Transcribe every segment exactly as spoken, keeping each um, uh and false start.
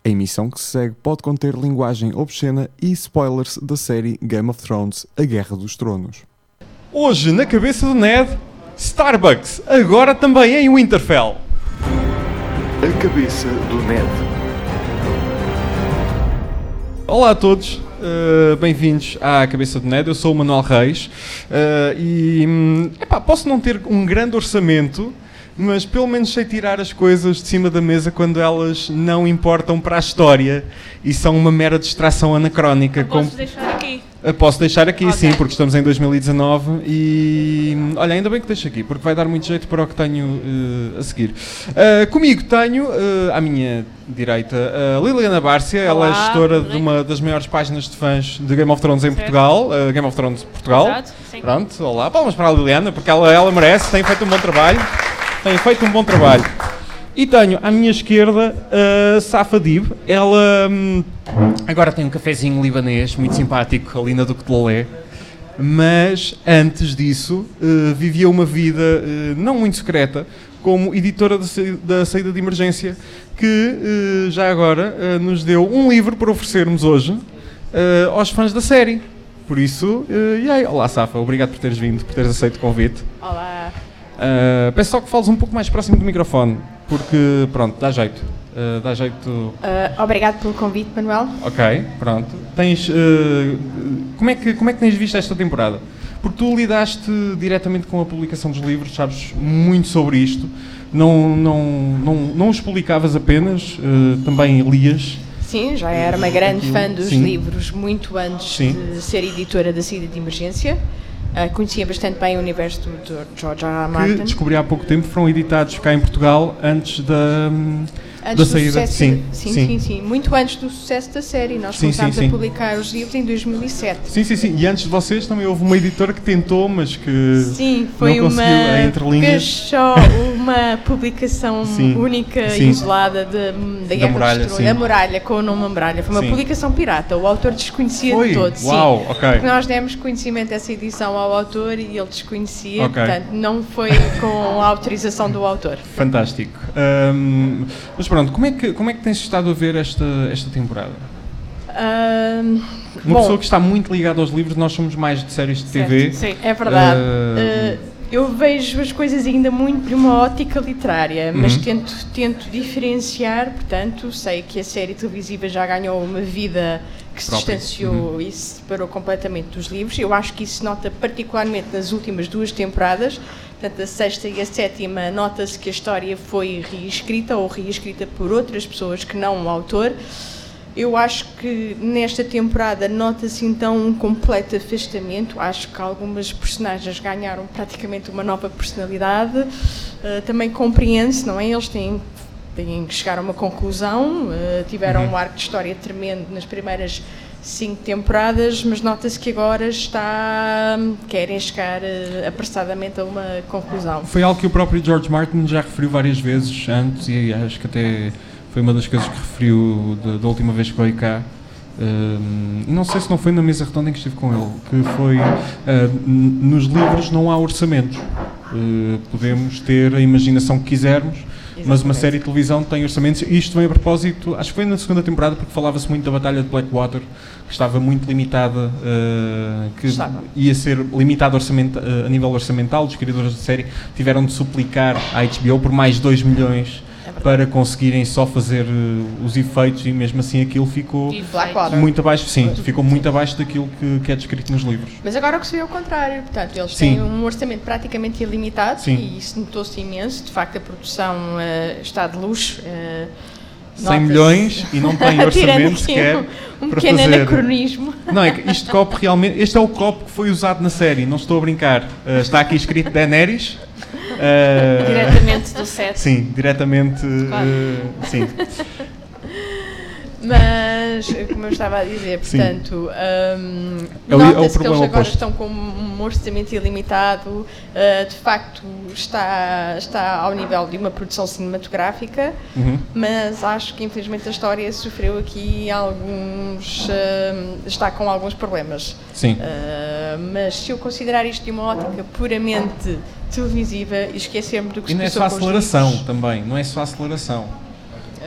A emissão que se segue pode conter linguagem obscena e spoilers da série Game of Thrones, A Guerra dos Tronos. Hoje, na cabeça do Ned, Starbucks, agora também em Winterfell. A cabeça do Ned. Olá a todos, uh, bem-vindos à Cabeça do Ned. Eu sou o Manuel Reis uh, e hum, epá, posso não ter um grande orçamento, mas pelo menos sei tirar as coisas de cima da mesa quando elas não importam para a história e são uma mera distração anacrónica. Posso como... deixar aqui? Uh, posso deixar aqui, Okay. sim, porque estamos em dois mil e dezanove e... hum, Olha, ainda bem que deixo aqui, porque vai dar muito jeito para o que tenho uh, a seguir. Uh, comigo tenho, uh, à minha direita, a Liliana Bárcia. Ela é Olá, gestora tudo de bem? uma das maiores páginas de fãs de Game of Thrones em Certo. Portugal, uh, Game of Thrones Portugal. Exato, sim. Pronto, olá, palmas para a Liliana, porque ela, ela merece, tem feito um bom trabalho. Tem feito um bom trabalho. E tenho à minha esquerda a Safa Dib. Ela hum, agora tem um cafezinho libanês muito simpático ali na Duque de Lolé. Mas antes disso uh, vivia uma vida uh, não muito secreta como editora da, sa- da saída de emergência, que uh, já agora uh, nos deu um livro para oferecermos hoje uh, aos fãs da série. Por isso, uh, e aí, olá Safa, obrigado por teres vindo, por teres aceito o convite. Olá. Uh, peço só que fales um pouco mais próximo do microfone, porque pronto, dá jeito. Uh, dá jeito. Uh, obrigado pelo convite, Manuel. Ok, pronto. Tens. Uh, como, é que, como é que tens visto esta temporada? Porque tu lidaste diretamente com a publicação dos livros, sabes muito sobre isto. Não, não, não, não os publicavas apenas, uh, também lias. Sim, já era uma grande fã dos Sim. livros muito antes Sim. de ser editora da saída de emergência. Uh, conhecia bastante bem o universo do do George R. R. Que Martin. descobri há pouco tempo, foram editados cá em Portugal antes da. hum, Antes da do saída. sucesso, Sim, sim, sim. sim, sim. Muito antes do sucesso da série. Nós Sim, começámos sim, sim. a publicar os livros em dois mil e sete. Sim, sim, sim. E antes de vocês também houve uma editora que tentou, mas que Sim, foi não conseguiu uma, a entrelinhas. fez só uma publicação Sim, única sim. e isolada de, da Guerra Muralha, dos Tronos, sim. da Muralha, com o nome Muralha. Foi uma Sim. publicação pirata, o autor desconhecia Foi? de todo. Sim. Uau, ok. Porque nós demos conhecimento dessa edição ao autor e ele desconhecia, Ok. portanto não foi com a autorização do autor. Fantástico. Ahm, mas pronto, como é, que, como é que tens estado a ver esta, esta temporada? Ahm, Uma bom, pessoa que está muito ligada aos livros, nós somos mais de séries de T V. Sim, é verdade. Ah, Uh, eu vejo as coisas ainda muito de uma ótica literária, mas Uhum. tento, tento diferenciar, portanto, sei que a série televisiva já ganhou uma vida que se Própria. distanciou e se separou completamente dos livros. Eu acho que isso se nota particularmente nas últimas duas temporadas, portanto, a sexta e a sétima, nota-se que a história foi reescrita ou reescrita por outras pessoas que não o autor. Eu acho que nesta temporada nota-se então um completo afastamento. Acho que algumas personagens ganharam praticamente uma nova personalidade. Uh, também compreende-se, não é? Eles têm, têm que chegar a uma conclusão. Uh, tiveram Uhum. um arco de história tremendo nas primeiras cinco temporadas, mas nota-se que agora está querem chegar uh, apressadamente a uma conclusão. Foi algo que o próprio George Martin já referiu várias vezes antes e acho que até foi uma das coisas que referiu da, da última vez que veio cá. Um, não sei se não foi na mesa redonda em que estive com ele, que foi uh, n- nos livros não há orçamentos. Uh, podemos ter a imaginação que quisermos, mas uma Exatamente. série de televisão tem orçamentos. E isto vem a propósito, acho que foi na segunda temporada, porque falava-se muito da Batalha de Blackwater, que estava muito limitada, uh, que Estava. ia ser limitada orçamenta- uh, a nível orçamental. Os criadores da série tiveram de suplicar à H B O por mais dois milhões para conseguirem só fazer uh, os efeitos, e mesmo assim aquilo ficou E Blackwater. muito abaixo, sim, ficou muito abaixo daquilo que, que é descrito nos livros. Mas agora o que se vê é o contrário, portanto, eles Sim. têm um orçamento praticamente ilimitado. Sim. E isso notou-se imenso, de facto a produção eh, está de luxo. eh, cem nota-se- milhões e não tem Tirando orçamento aqui sequer um, um para pequeno fazer. anacronismo. Não, é que este copo realmente, este é o copo que foi usado na série, não estou a brincar. Uh, está aqui escrito Daenerys. Uh, Diretamente do set. Sim, diretamente, Claro. uh, sim. Mas, como eu estava a dizer, Sim. portanto, hum, É o- é o nota-se que eles problema agora oposto. estão com um orçamento ilimitado, uh, de facto está, está ao nível de uma produção cinematográfica, Uhum. mas acho que infelizmente a história sofreu aqui alguns, hum, está com alguns problemas. Sim. Uh, mas se eu considerar isto de uma ótica puramente televisiva e esquecer-me do que E se não é passou só com os aceleração livros, também, não é só aceleração.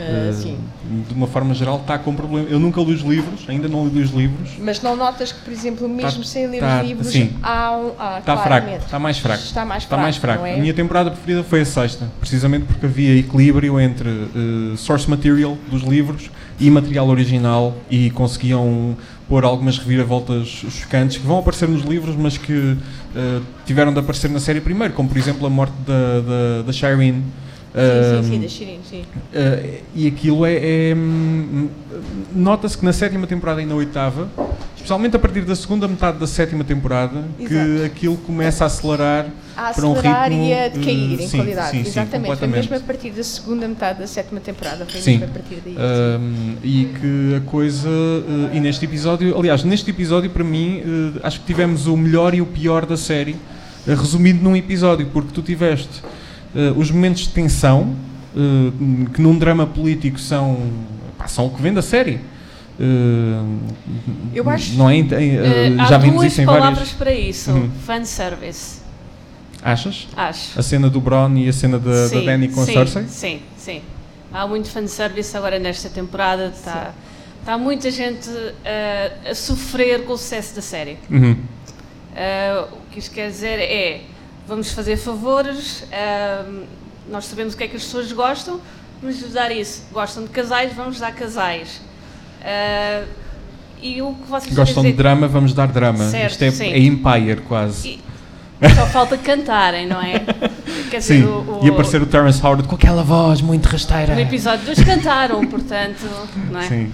Uh, sim. De uma forma geral está com problema. Eu nunca li os livros, ainda não li os livros. Mas não notas que, por exemplo, mesmo tá, sem ler tá, os livros, sim. há um... Há, está fraco, está mais fraco. Está mais fraco, está mais fraco. não é? A minha temporada preferida foi a sexta, precisamente porque havia equilíbrio entre uh, source material dos livros e material original e conseguiam pôr algumas reviravoltas chocantes que vão aparecer nos livros, mas que uh, tiveram de aparecer na série primeiro, como por exemplo a morte da, da, da Shireen. Sim, sim, sim, da Shireen, sim. Uh, e aquilo é... é hum, nota-se que na sétima temporada e na oitava, especialmente a partir da segunda metade da sétima temporada, Exato. que aquilo começa a acelerar, a para um acelerar ritmo... e a decair uh, em sim, qualidade. sim, sim, Exatamente, foi mesmo a partir da segunda metade da sétima temporada, foi sim. mesmo a partir daí. Um, e que a coisa... Uh, e neste episódio... Aliás, neste episódio, para mim, uh, acho que tivemos o melhor e o pior da série, uh, resumido num episódio, porque tu tiveste uh, os momentos de tensão, uh, que num drama político são, pá, são o que vem da série. Uh, Eu acho... Não é, uh, uh, já há vimos duas isso em palavras várias... para isso. Uhum. Fanservice. Achas? Acho. A cena do Bronn e a cena da, sim, da Dany com sim, a Cersei? Sim, sim. Há muito fanservice agora nesta temporada. Está tá muita gente uh, a sofrer com o sucesso da série. Uhum. Uh, o que isto quer dizer é, vamos fazer favores, uh, nós sabemos o que é que as pessoas gostam, vamos dar isso. Gostam de casais, vamos dar casais. Uh, e o que vocês Gostam dizer, de drama, vamos dar drama. certo, Isto é, sim. é Empire, quase. E, só falta cantarem, não é? Quer dizer, Sim, o, o, e aparecer o Terrence Howard com aquela voz muito rasteira. no episódio dois cantaram, portanto, não é? Sim.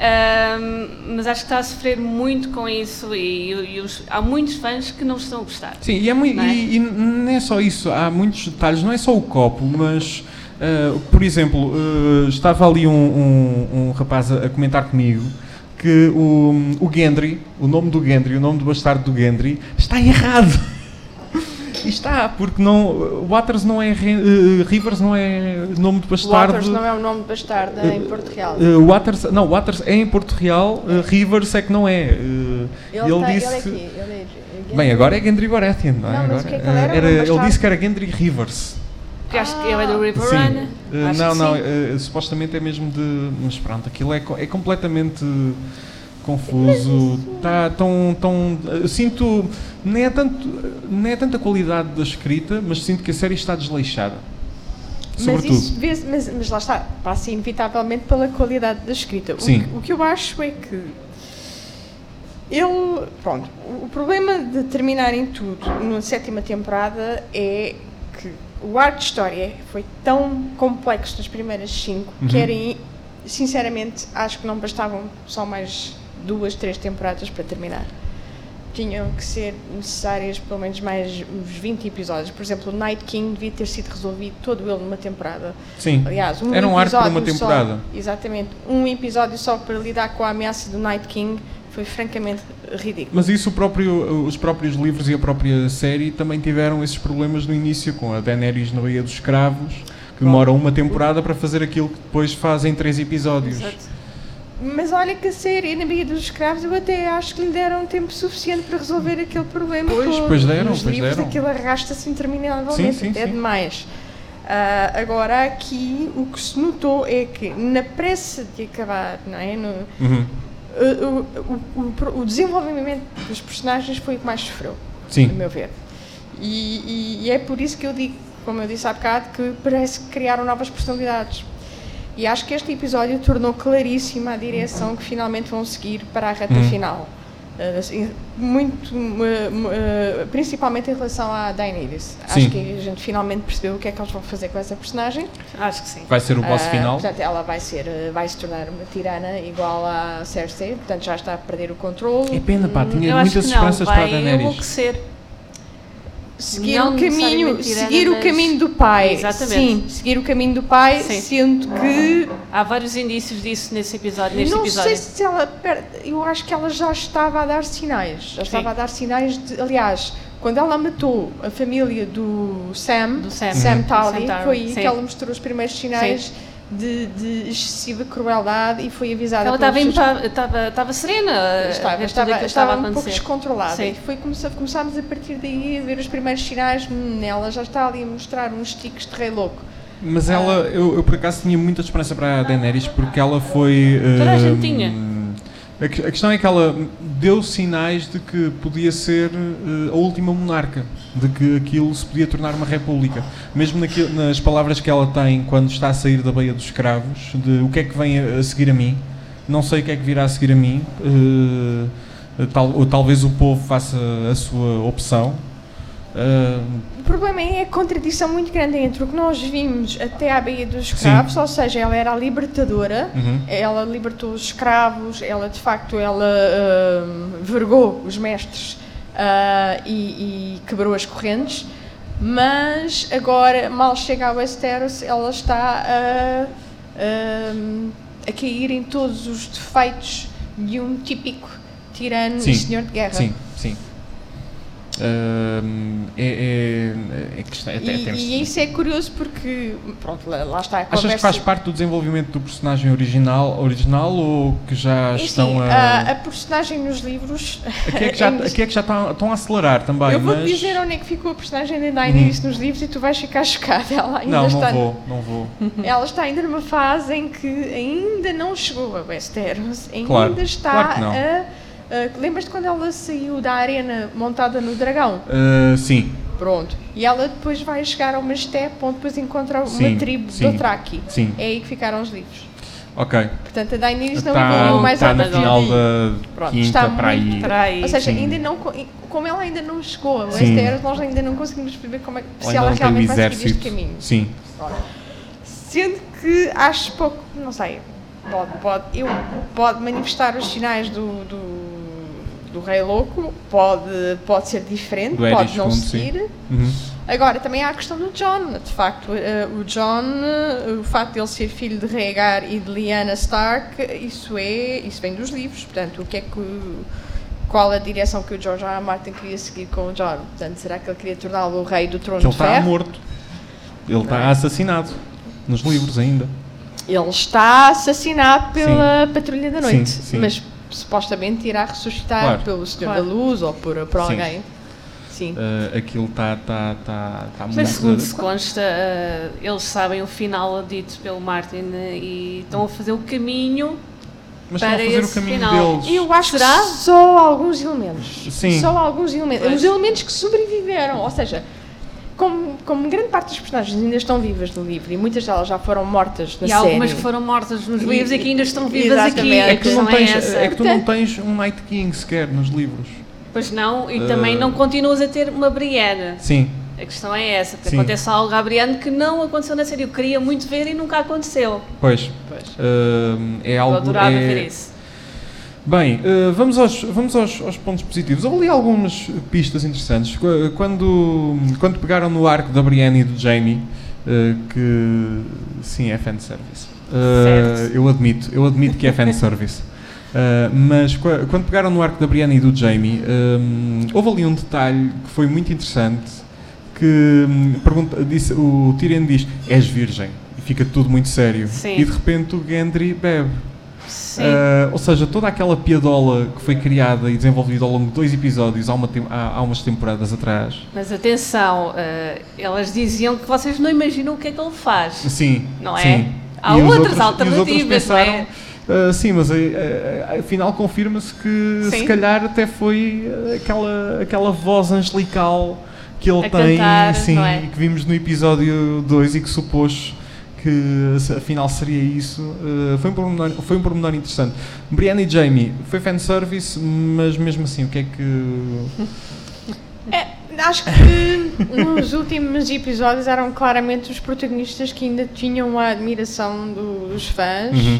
Um, mas acho que está a sofrer muito com isso e, e os, há muitos fãs que não estão a gostar. Sim, e, é muito, Não é? e, e não é só isso, há muitos detalhes, não é só o copo, mas, uh, por exemplo, uh, estava ali um, um, um rapaz a, a comentar comigo que o, o Gendry, o nome do Gendry, o nome do bastardo do Gendry, está errado. E está, porque não, Waters não é, uh, Rivers não é nome de bastardo. Waters não é o nome de bastardo em Porto Real. Uh, Waters, não, Waters é em Porto Real, uh, Rivers é que não é. Uh, Ele, ele tá, disse... ele é aqui, ele é... Bem, agora é Gendry Baratheon, não é? Não, mas agora, o que é que ele era? era, Um ele bastardo? disse que era Gendry Rivers. Porque acho que ele é do River Sim. Run. Uh, Acho não, que não, sim. uh, supostamente é mesmo de... Mas pronto, aquilo é, co- é completamente confuso. Tá tão, tão, eu sinto... Nem é, tanto, nem é tanta qualidade da escrita, mas sinto que a série está desleixada. Mas, Sobretudo. isso, vê-se- mas, mas lá está, passa inevitavelmente pela qualidade da escrita. O Sim. que- O, que eu acho é que ele, pronto, o, o problema de terminarem tudo na sétima temporada é que o arco de história foi tão complexo nas primeiras cinco Uhum. que era, in- sinceramente, acho que não bastavam só mais duas, três temporadas para terminar. Tinham que ser necessárias pelo menos mais uns vinte episódios. Por exemplo, o Night King devia ter sido resolvido todo ele numa temporada. Sim, Aliás, um era um arco para episódio uma temporada. Só, exatamente. Um episódio só para lidar com a ameaça do Night King foi francamente ridículo. Mas isso o próprio, os próprios livros e a própria série também tiveram esses problemas no início, com a Daenerys na Baía dos Escravos, que demora uma temporada para fazer aquilo que depois faz em três episódios. Exato. Mas olha que a série na Baía dos Escravos eu até acho que lhe deram tempo suficiente para resolver aquele problema Pois, todo. pois deram, Nos pois livros deram. aquilo arrasta-se interminavelmente, Sim, sim, até sim. demais. Ah, agora aqui o que se notou é que na pressa de acabar, não é? No, Uhum. o, o, o, o desenvolvimento dos personagens foi o que mais sofreu, Sim. a meu ver. E, e, e é por isso que eu digo, como eu disse há bocado, que parece que criaram novas personalidades. E acho que este episódio tornou claríssima a direção que finalmente vão seguir para a reta Hum. final. Uh, assim, muito, uh, uh, principalmente em relação à Daenerys. Sim. Acho que a gente finalmente percebeu o que é que eles vão fazer com essa personagem. Acho que sim. Vai ser o boss Ah, final. Portanto, ela vai, ser, uh, vai se tornar uma tirana igual à Cersei, portanto já está a perder o controle. É pena, pá, tinha Eu acho muitas que não, esperanças para a vai Daenerys. enlouquecer. Seguir Não o caminho, necessariamente tirana, seguir o mas- caminho do pai. Exatamente. Sim, seguir o caminho do pai, Sim. sendo que Há vários indícios disso nesse episódio, neste não episódio. sei se ela, per- eu acho que ela já estava a dar sinais, já estava a dar sinais de, aliás, quando ela matou a família do Sam, Do Sam. Sam Uhum. Tarly, Sam Tarly, foi aí sim. que ela mostrou os primeiros sinais de, de excessiva crueldade e foi avisada Ela pelos estava, seus- impa- estava, estava serena a Estava, ver tudo estava, aquilo que estava estava a um pouco acontecer. descontrolada. Sim. E foi começar, começámos a partir daí a ver os primeiros sinais. Hum, ela já está ali a mostrar uns tiques de rei louco. Mas ela, eu, eu por acaso tinha muita esperança para a Daenerys porque ela foi... Toda a uh, gente tinha. A, que- a questão é que ela deu sinais de que podia ser uh, a última monarca, de que aquilo se podia tornar uma república. Mesmo naquilo, nas palavras que ela tem quando está a sair da Baía dos Escravos, de o que é que vem a, a seguir a mim, não sei o que é que virá a seguir a mim, uh, tal, ou talvez o povo faça a sua opção. Uh, O problema é a contradição muito grande entre o que nós vimos até à Baía dos Escravos, Sim. ou seja, ela era a libertadora, Uhum. ela libertou os escravos, ela de facto ela hum, vergou os mestres ah, e, e quebrou as correntes, mas agora, mal chega a Westeros, ela está a, hum, a cair em todos os defeitos de um típico tirano Sim. e senhor de guerra. Sim, sim. Ahm, é, é, é, questão- é, E, é, temos- e isso é curioso porque, pronto, lá, lá está a Achas conversa. que faz parte do desenvolvimento do personagem original, original ou que já É estão assim, a... a, a personagem nos livros. Aqui é que já, ainda- aqui é que já estão, estão a acelerar também, eu vou-te mas... dizer onde é que ficou a personagem da Daenerys nos livros e tu vais ficar chocada. Ela ainda Não, está, não vou, não vou. ela está ainda numa fase em que ainda não chegou a Westeros, ainda Claro, está claro que não. a. a Lembras-te quando ela saiu da arena montada no dragão? Ah, sim, Pronto. E ela depois vai chegar a uma steppe onde depois encontra uma Sim, tribo sim, do Dothraki. sim. É aí que ficaram os livros. ok. Portanto, a Daenerys não Está evoluiu mais está ao na nível final de- da Pronto, quinta está para aí. muito Para aí. Ou seja, Sim. ainda não, co- como ela ainda não chegou a Sim. Westeros, nós ainda não conseguimos perceber como é, se Ainda ela não tem o realmente vai seguir este exército. caminho. Sim. Sendo que acho pouco, não sei, pode, pode, eu, pode manifestar os sinais do, do, do Rei Louco, pode, pode ser diferente, Do Eddie pode não Segundo, sim. seguir. Uhum. Agora, também há a questão do Jon. De facto, eh, o Jon, eh, o facto de ele ser filho de Rhaegar e de Lyanna Stark, isso, é, isso vem dos livros. Portanto, o que é que, o- qual a direção que o George R. R. Martin queria seguir com o Jon? Portanto, será que ele queria torná-lo o rei do trono Que ele de está ferro? morto. Ele está assassinado. Nos livros ainda. Ele está assassinado pela Patrulha da Noite, Sim, sim. mas supostamente irá ressuscitar Claro. pelo Senhor Claro. da Luz ou por, por Sim. alguém. Sim. Ah, aquilo está está está está Mas segundo se consta, eh, eles sabem o final dito pelo Martin eh, e estão a fazer o caminho Mas estão a para fazer o esse caminho final. deles. Eu acho Será? que só alguns elementos. Sim. Só alguns elementos. Pois. Os elementos que sobreviveram. Ou seja, como, como grande parte dos personagens ainda estão vivas no livro e muitas delas já foram mortas na E série. algumas que foram mortas nos E- livros e que ainda estão vivas aqui. Exatamente. A É que tu não questão é tens, essa. é que tu não tens um Night King sequer nos livros. Pois não, e Uh, também não continuas a ter uma Brienne. Sim. A questão é essa, porque Sim. acontece algo à Brienne que não aconteceu na série. Eu queria muito ver e nunca aconteceu. Pois. Pois. Ah, é algo. Eu adorava é... ver isso. Bem, eh, vamos, aos, vamos aos, aos pontos positivos. Houve ali algumas pistas interessantes. Qu- Quando, quando pegaram no arco da Brienne e do Jaime, eh, que sim, é fanservice. Eh, Certo. eu admito, eu admito que é fanservice. Uh, mas qu- quando pegaram no arco da Brienne e do Jaime, um, houve ali um detalhe que foi muito interessante, que hum, pergunta, disse, o Tyrion diz, és virgem, e fica tudo muito sério. Sim. E de repente o Gendry bebe. Sim. Uh, ou seja, toda aquela piadola que foi criada e desenvolvida ao longo de dois episódios há, uma tem- há, há umas temporadas atrás. Mas atenção, eh, elas diziam que vocês não imaginam o que é que ele faz. Sim, Não é? sim. Há E os outras outros- e os outros alternativas, não é? pensaram, uh, sim, mas uh, uh, afinal confirma-se que Sim. se calhar até foi uh, aquela, aquela voz angelical que ele A tem, cantar, sim, não é? que vimos no episódio dois e que supôs que se- afinal seria isso. Uh, foi, um pormenor, foi um pormenor interessante. Brienne e Jaime foi fanservice, mas mesmo assim, o que é que. É, acho que nos últimos episódios eram claramente os protagonistas que ainda tinham a admiração do- dos fãs. Uhum.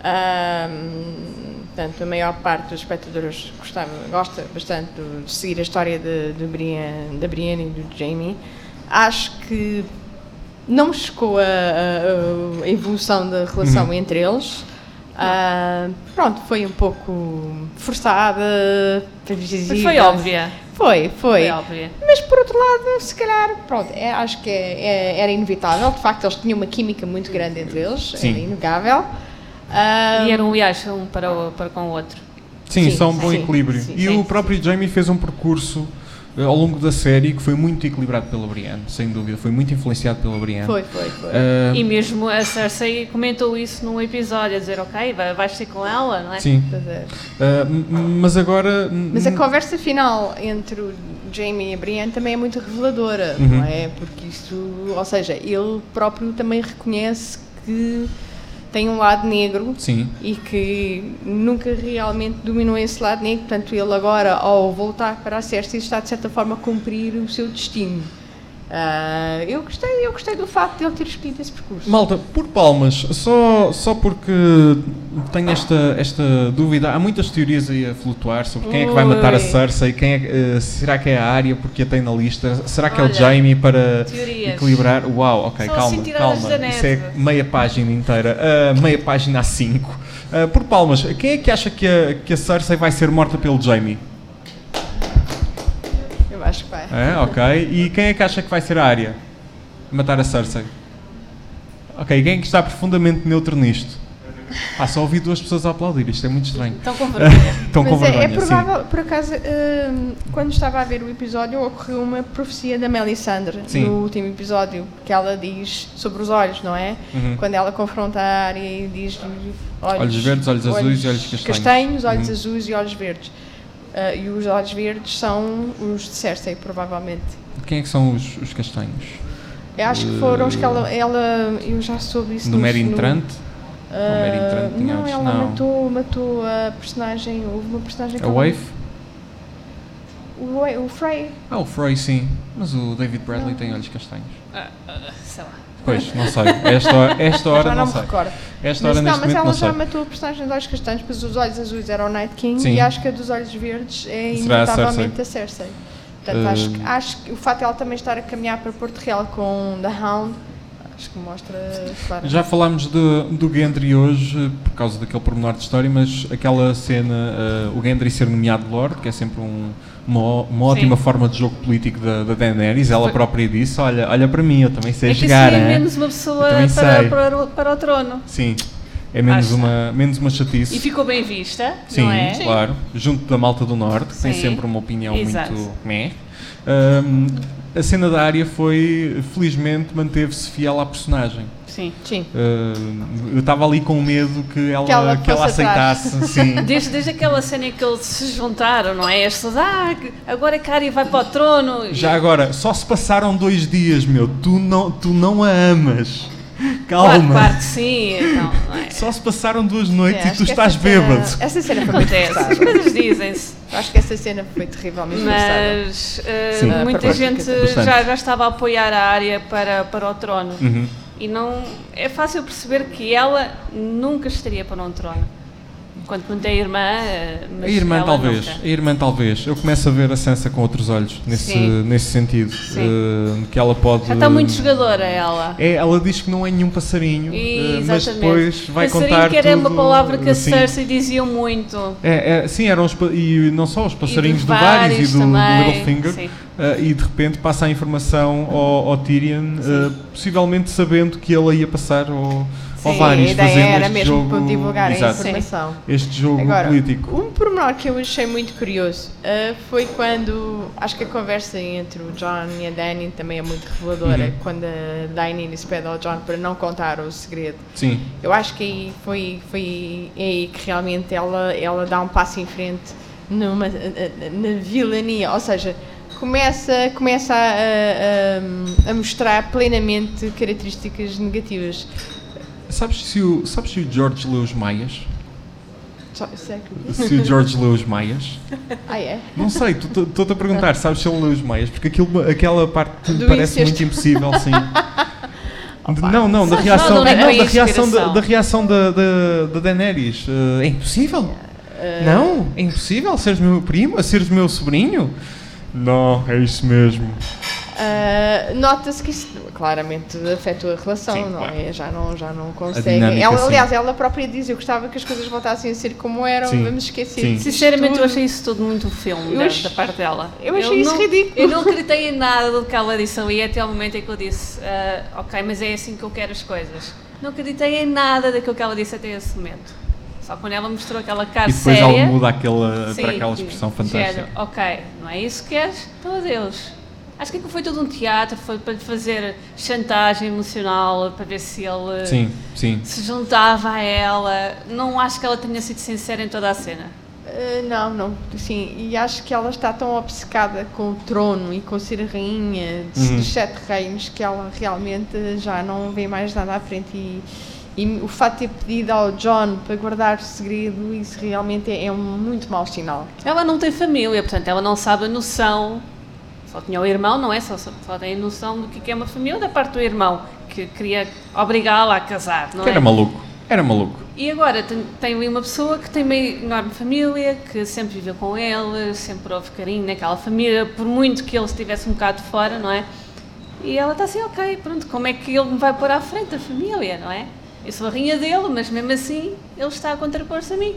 Ahm, portanto, a maior parte dos espectadores gostava, gosta bastante do- de seguir a história de, de Brienne, da Brienne e do Jaime. Acho que não me chocou a, a- a evolução da relação Uhum. entre eles. Ah, pronto, foi um pouco forçada, previsível. Mas foi óbvia. Foi, foi. Foi óbvia. Mas por outro lado, se calhar, pronto, é- acho que é- é- era inevitável. De facto, eles tinham uma química muito grande entre eles, Sim. era inegável. Ah, E eram leais um para, o, para com o outro. Sim, Sim, só um bom sim, equilíbrio. sim, e sim, o próprio Jaime fez um percurso ao longo da série que foi muito equilibrado pela Brienne, sem dúvida, foi muito influenciado pela Brienne. Foi, foi, foi. Uh, E mesmo a Cersei comentou isso num episódio, a dizer, ok, vai- vais ser com ela, não é? sim, Pois é. Uh, m- mas agora... Mas a conversa final entre o Jaime e a Brienne também é muito reveladora, Uhum. não é? Porque isto, ou seja, ele próprio também reconhece que tem um lado negro Sim, e que nunca realmente dominou esse lado negro, portanto ele agora, ao voltar para a Cersei, está de certa forma a cumprir o seu destino. Ah, eu gostei, eu gostei do facto de ele ter escolhido esse percurso. malta, por palmas, só, só porque tenho esta, esta dúvida, há muitas teorias aí a flutuar sobre quem é que vai matar a Ui. Cersei, quem é, que- eh, será que é a Arya porque a tem na lista, será que é o Olha, Jaime para teorias. equilibrar, uau, ok, São calma, assim tiradas calma, da isso é net. meia página inteira, ah, meia página a cinco. Ah, por palmas, quem é que acha que a, que a Cersei vai ser morta pelo Jaime? Eu acho que vai. É, ok, e quem é que acha que vai ser a Arya? Matar a Cersei? Ok, quem é que está profundamente neutro nisto? Ah, só ouvi duas pessoas a aplaudir, isto é muito estranho. Estão com vergonha. Estão com Mas é, vergonha, é provável, por acaso, hum, quando estava a ver o episódio, ocorreu uma profecia da Melisandre Sim. no último episódio, que ela diz sobre os olhos, não é? Uhum. Quando ela confronta a Arya e diz olhos, Olhos verdes, olhos azuis e olhos castanhos. castanhos, olhos Uhum. azuis e olhos verdes. Ah, e os olhos verdes são os de Cersei, provavelmente. sim. Quem é que são os, os castanhos? Eu acho que foram os que ela, ela eu já soube isso Do no- Meryn no- Trant? Ah, O Meryn Trant tinha não, olhos- ela não. Matou, matou a personagem, houve uma personagem que A ela- Waif? O, Wa- o Frey. Ah, o Frey, sim. Mas o David Bradley tem olhos castanhos. Ah, ah, sei lá. Pois, não sei. Esta hora, esta hora já não, não, sei. me recordo. Esta Mas hora não, neste mas momento ela não já sei. matou a personagem de olhos castanhos, pois os olhos azuis eram o Night King Sim. e acho que a dos olhos verdes é Será a inevitavelmente a Cersei. Portanto, Uh, acho, que, acho que o facto de ela também estar a caminhar para Porto Real com The Hound, acho que mostra, claro. Já falámos de, do Gendry hoje, por causa daquele pormenor de história, mas aquela cena, uh, o Gendry ser nomeado Lord, que é sempre um, uma, uma ótima Sim. forma de jogo político da, da Daenerys, ela Foi- própria disse, olha, olha para mim, eu também sei É que jogar, assim é hein? menos uma pessoa Eu também para, sei. para, o- para o trono. Sim, é menos Acho. uma, menos uma chatice. E ficou bem vista, Sim, não é? claro. Junto da malta do Norte, que tem Sim. sempre uma opinião Exato. muito meh. Um, a cena da Arya foi, felizmente, manteve-se fiel à personagem. Sim. Sim. Uh, eu estava ali com medo que ela, Que ela que ela fosse atrás. aceitasse, sim. Desde, desde aquela cena em que eles se juntaram, não é? As pessoas, ah, agora que a Arya vai para o trono. E- Já agora, só se passaram dois dias, meu. Tu não, tu não a amas. Claro, Calma. claro que sim, então, não é? Só se passaram duas noites É, e acho tu que estás essa cena- bêbado. Essa cena foi muito Acontece, as forçada. coisas dizem-se. Acho que essa cena foi terrivelmente forçada. Mas uh, Sim. muita Ah, gente bastante. já, já estava a apoiar a Arya para, para o trono. Uhum. E não é fácil perceber que ela nunca estaria para um trono. Enquanto muito a irmã. eh, Mas A irmã ela talvez, nunca. a irmã talvez. Eu começo a ver a Sansa com outros olhos, nesse, Sim. nesse sentido. Sim. Uh, que ela pode... Já está muito jogadora ela. É, ela diz que não é nenhum passarinho, uh, mas Exatamente. depois vai Passarinho contar que era tudo, uma palavra que a assim. Cersei dizia muito. É, é, sim, eram os, pa- e não só os passarinhos E do de Varys e vários do, do também, Littlefinger, sim. uh, e de repente passa a informação ao, ao Tyrion, uh, possivelmente sabendo que ele ia passar ao, ao Sim, Varys, a ideia fazendo era este mesmo jogo, para divulgar a exato, informação. este jogo Agora, político. um pormenor que eu achei muito curioso uh, foi quando, acho que a conversa entre o Jon e a Dany também é muito reveladora, Uhum. quando a Daenerys pede ao Jon para não contar o segredo. Sim, Eu acho que aí foi, foi aí que realmente ela, ela dá um passo em frente numa, na, na vilania, ou seja, começa, começa a, a, a mostrar plenamente características negativas. sabes se o, sabes se o George leu os Maias? Só- sério? Se o George leu os Maias? Ah, é? Não sei, estou-te a perguntar, sabes se ele leu os Maias? Porque aquilo, aquela parte me Do parece incesto. muito impossível, sim. De- não, não, da Sabes reação, de onde é que não, vem da a reação, da, inspiração? da reação da, da, da Daenerys. Uh, é impossível? Não, é impossível seres meu primo, seres meu sobrinho? Não, é isso mesmo. Uh, nota-se que isso claramente afetou a relação, Sim, não claro. é? Já não, já não consegue. dinâmica, Ela, sim. aliás, ela própria diz: eu gostava que as coisas voltassem a ser como eram, Sim, vamos esquecer sim. disto Sinceramente, tudo. eu achei isso tudo muito filme Eu da, ach- da parte dela. eu achei isso não, ridículo. Eu não acreditei em nada do que ela disse ali, até ao momento em que eu disse: ah, ok, mas é assim que eu quero as coisas. Não acreditei em nada daquilo que ela disse até esse momento. Só quando ela mostrou aquela cara E depois séria... ela muda aquela, sim, para aquela expressão fantástica. género, ok, não é isso que queres? Então adeus. Acho que foi todo um teatro, foi para lhe fazer chantagem emocional, para ver se ele Sim, sim. se juntava a ela. Não acho que ela tenha sido sincera em toda a cena. Uh, não, não, sim, e acho que ela está tão obcecada com o trono e com ser a rainha de- Uhum. dos sete reinos que ela realmente já não vê mais nada à frente e, e o facto de ter pedido ao John para guardar o segredo, isso realmente é, é um muito mau sinal. Ela não tem família, portanto, ela não sabe a noção. Só tinha o irmão, não é? Só, só, só tem a noção do que é uma família da parte do irmão, que queria obrigá-la a casar, não Que é? era maluco. Era maluco. E agora tem, tem ali uma pessoa que tem uma enorme família, que sempre viveu com ele, sempre houve carinho naquela família, por muito que ele estivesse um bocado fora, não é? E ela está assim, ok, pronto, como é que ele me vai pôr à frente a família, não é? Eu sou a rainha dele, mas mesmo assim ele está a contrapor-se a mim.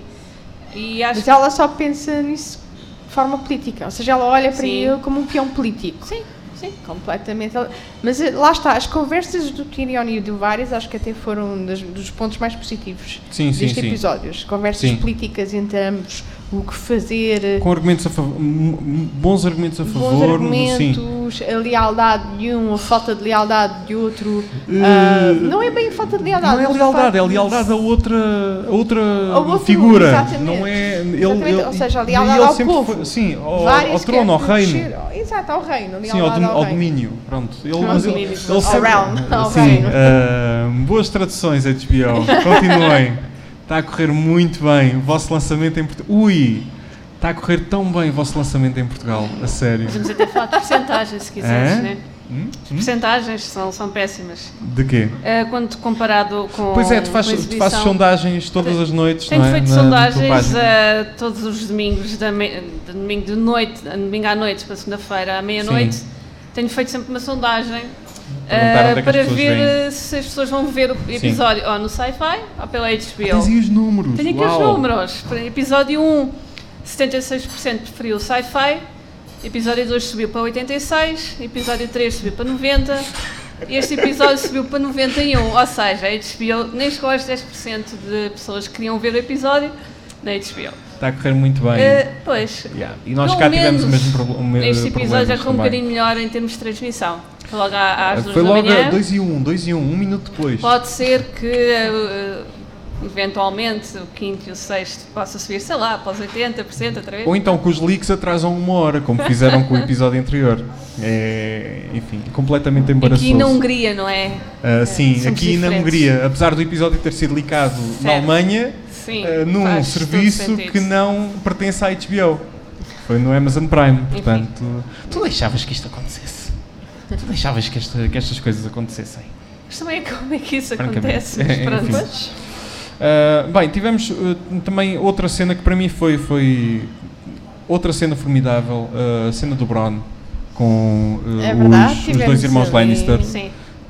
E acho Mas ela só pensa nisso de forma política, ou seja, ela olha para Sim. ele como um peão político. Sim, sim. Completamente. Mas eh, lá está, as conversas do Tyrion e do Varys acho que até foram um das- dos pontos mais positivos Sim, sim, deste sim. episódio. As conversas Sim. políticas entre ambos, o que fazer, Com argumentos a favor, bons argumentos a bons favor, sim. argumentos, a lealdade de um, a falta de lealdade de outro. Eh, Ah, não é bem falta de lealdade. Não é mas o lealdade, facto é de- lealdade a outra, a outra Ao outro, figura. exatamente. Não é ele, Exatamente, ele, ou seja, a e lealdade ele ao sempre povo. foi- sim, ao, Vários ao trono, ao quer reino. proteger- Exato, ao reino. Sim, ao, lealdade dom- ao reino. domínio, pronto. Ele, Ao mas ele, domínio. ele Ao sempre, realm, ao sim, reino. ah, boas traduções, H B O. Continuem. Está a correr muito bem. O vosso lançamento em Portugal. Ui! Está a correr tão bem o vosso lançamento em Portugal. A sério. Podemos até falar de porcentagens, se quiseres, É? né? Hum? As porcentagens são, são péssimas. De quê? Uh, quando comparado com. Pois é, tu, faz, com a tu exibição. fazes sondagens todas as noites, Tenho não é? feito Na- na tua sondagens página. uh, todos os domingos, da me- de domingo de noite, de domingo à noite para segunda-feira à meia-noite. Sim. Tenho feito sempre uma sondagem Perguntar onde é uh, que as para pessoas ver veem. uh, se as pessoas vão ver o episódio ou no Sci-Fi ou pela H B O. Tens aí os números. Tenho aqui Uau. os números. Para episódio um, setenta e seis por cento preferiu o Sci-Fi. Episódio dois subiu para oitenta e seis. Episódio três subiu para noventa. E este episódio subiu para noventa e um. Ou seja, a H B O nem chegou aos dez por cento de pessoas que queriam ver o episódio na H B O. Está a correr muito bem. Uh, pois, Yeah. E nós pelo cá tivemos o menos mesmo proble- o me- este episódio já problemas correu um também. bocadinho melhor em termos de transmissão. Foi logo à- às duas Foi da logo manhã. dois e um, dois e um, um minuto depois. Pode ser que uh, eventualmente o quinto e o sexto possa subir, sei lá, para os oitenta por cento outra vez. Ou então que os leaks atrasam uma hora, como fizeram com o episódio anterior. É, enfim, completamente embaraçoso. Aqui na Hungria, não é? Ah, sim, Somos aqui na diferentes. Hungria, apesar do episódio ter sido leakado na Certo. Alemanha, Sim, ah, num faz todo serviço sentido. que não pertence à H B O. Foi no Amazon Prime, portanto... Tu deixavas que isto acontecesse. Tu deixavas que, esta, que estas coisas acontecessem. Mas também é como é que isso Francamente. acontece? Mas É, pronto. enfim. Uh, bem, tivemos uh, também outra cena que para mim foi, foi outra cena formidável, uh, a cena do Bronn com uh, É verdade, os, os tivemos dois irmãos ali- Lannister, Sim.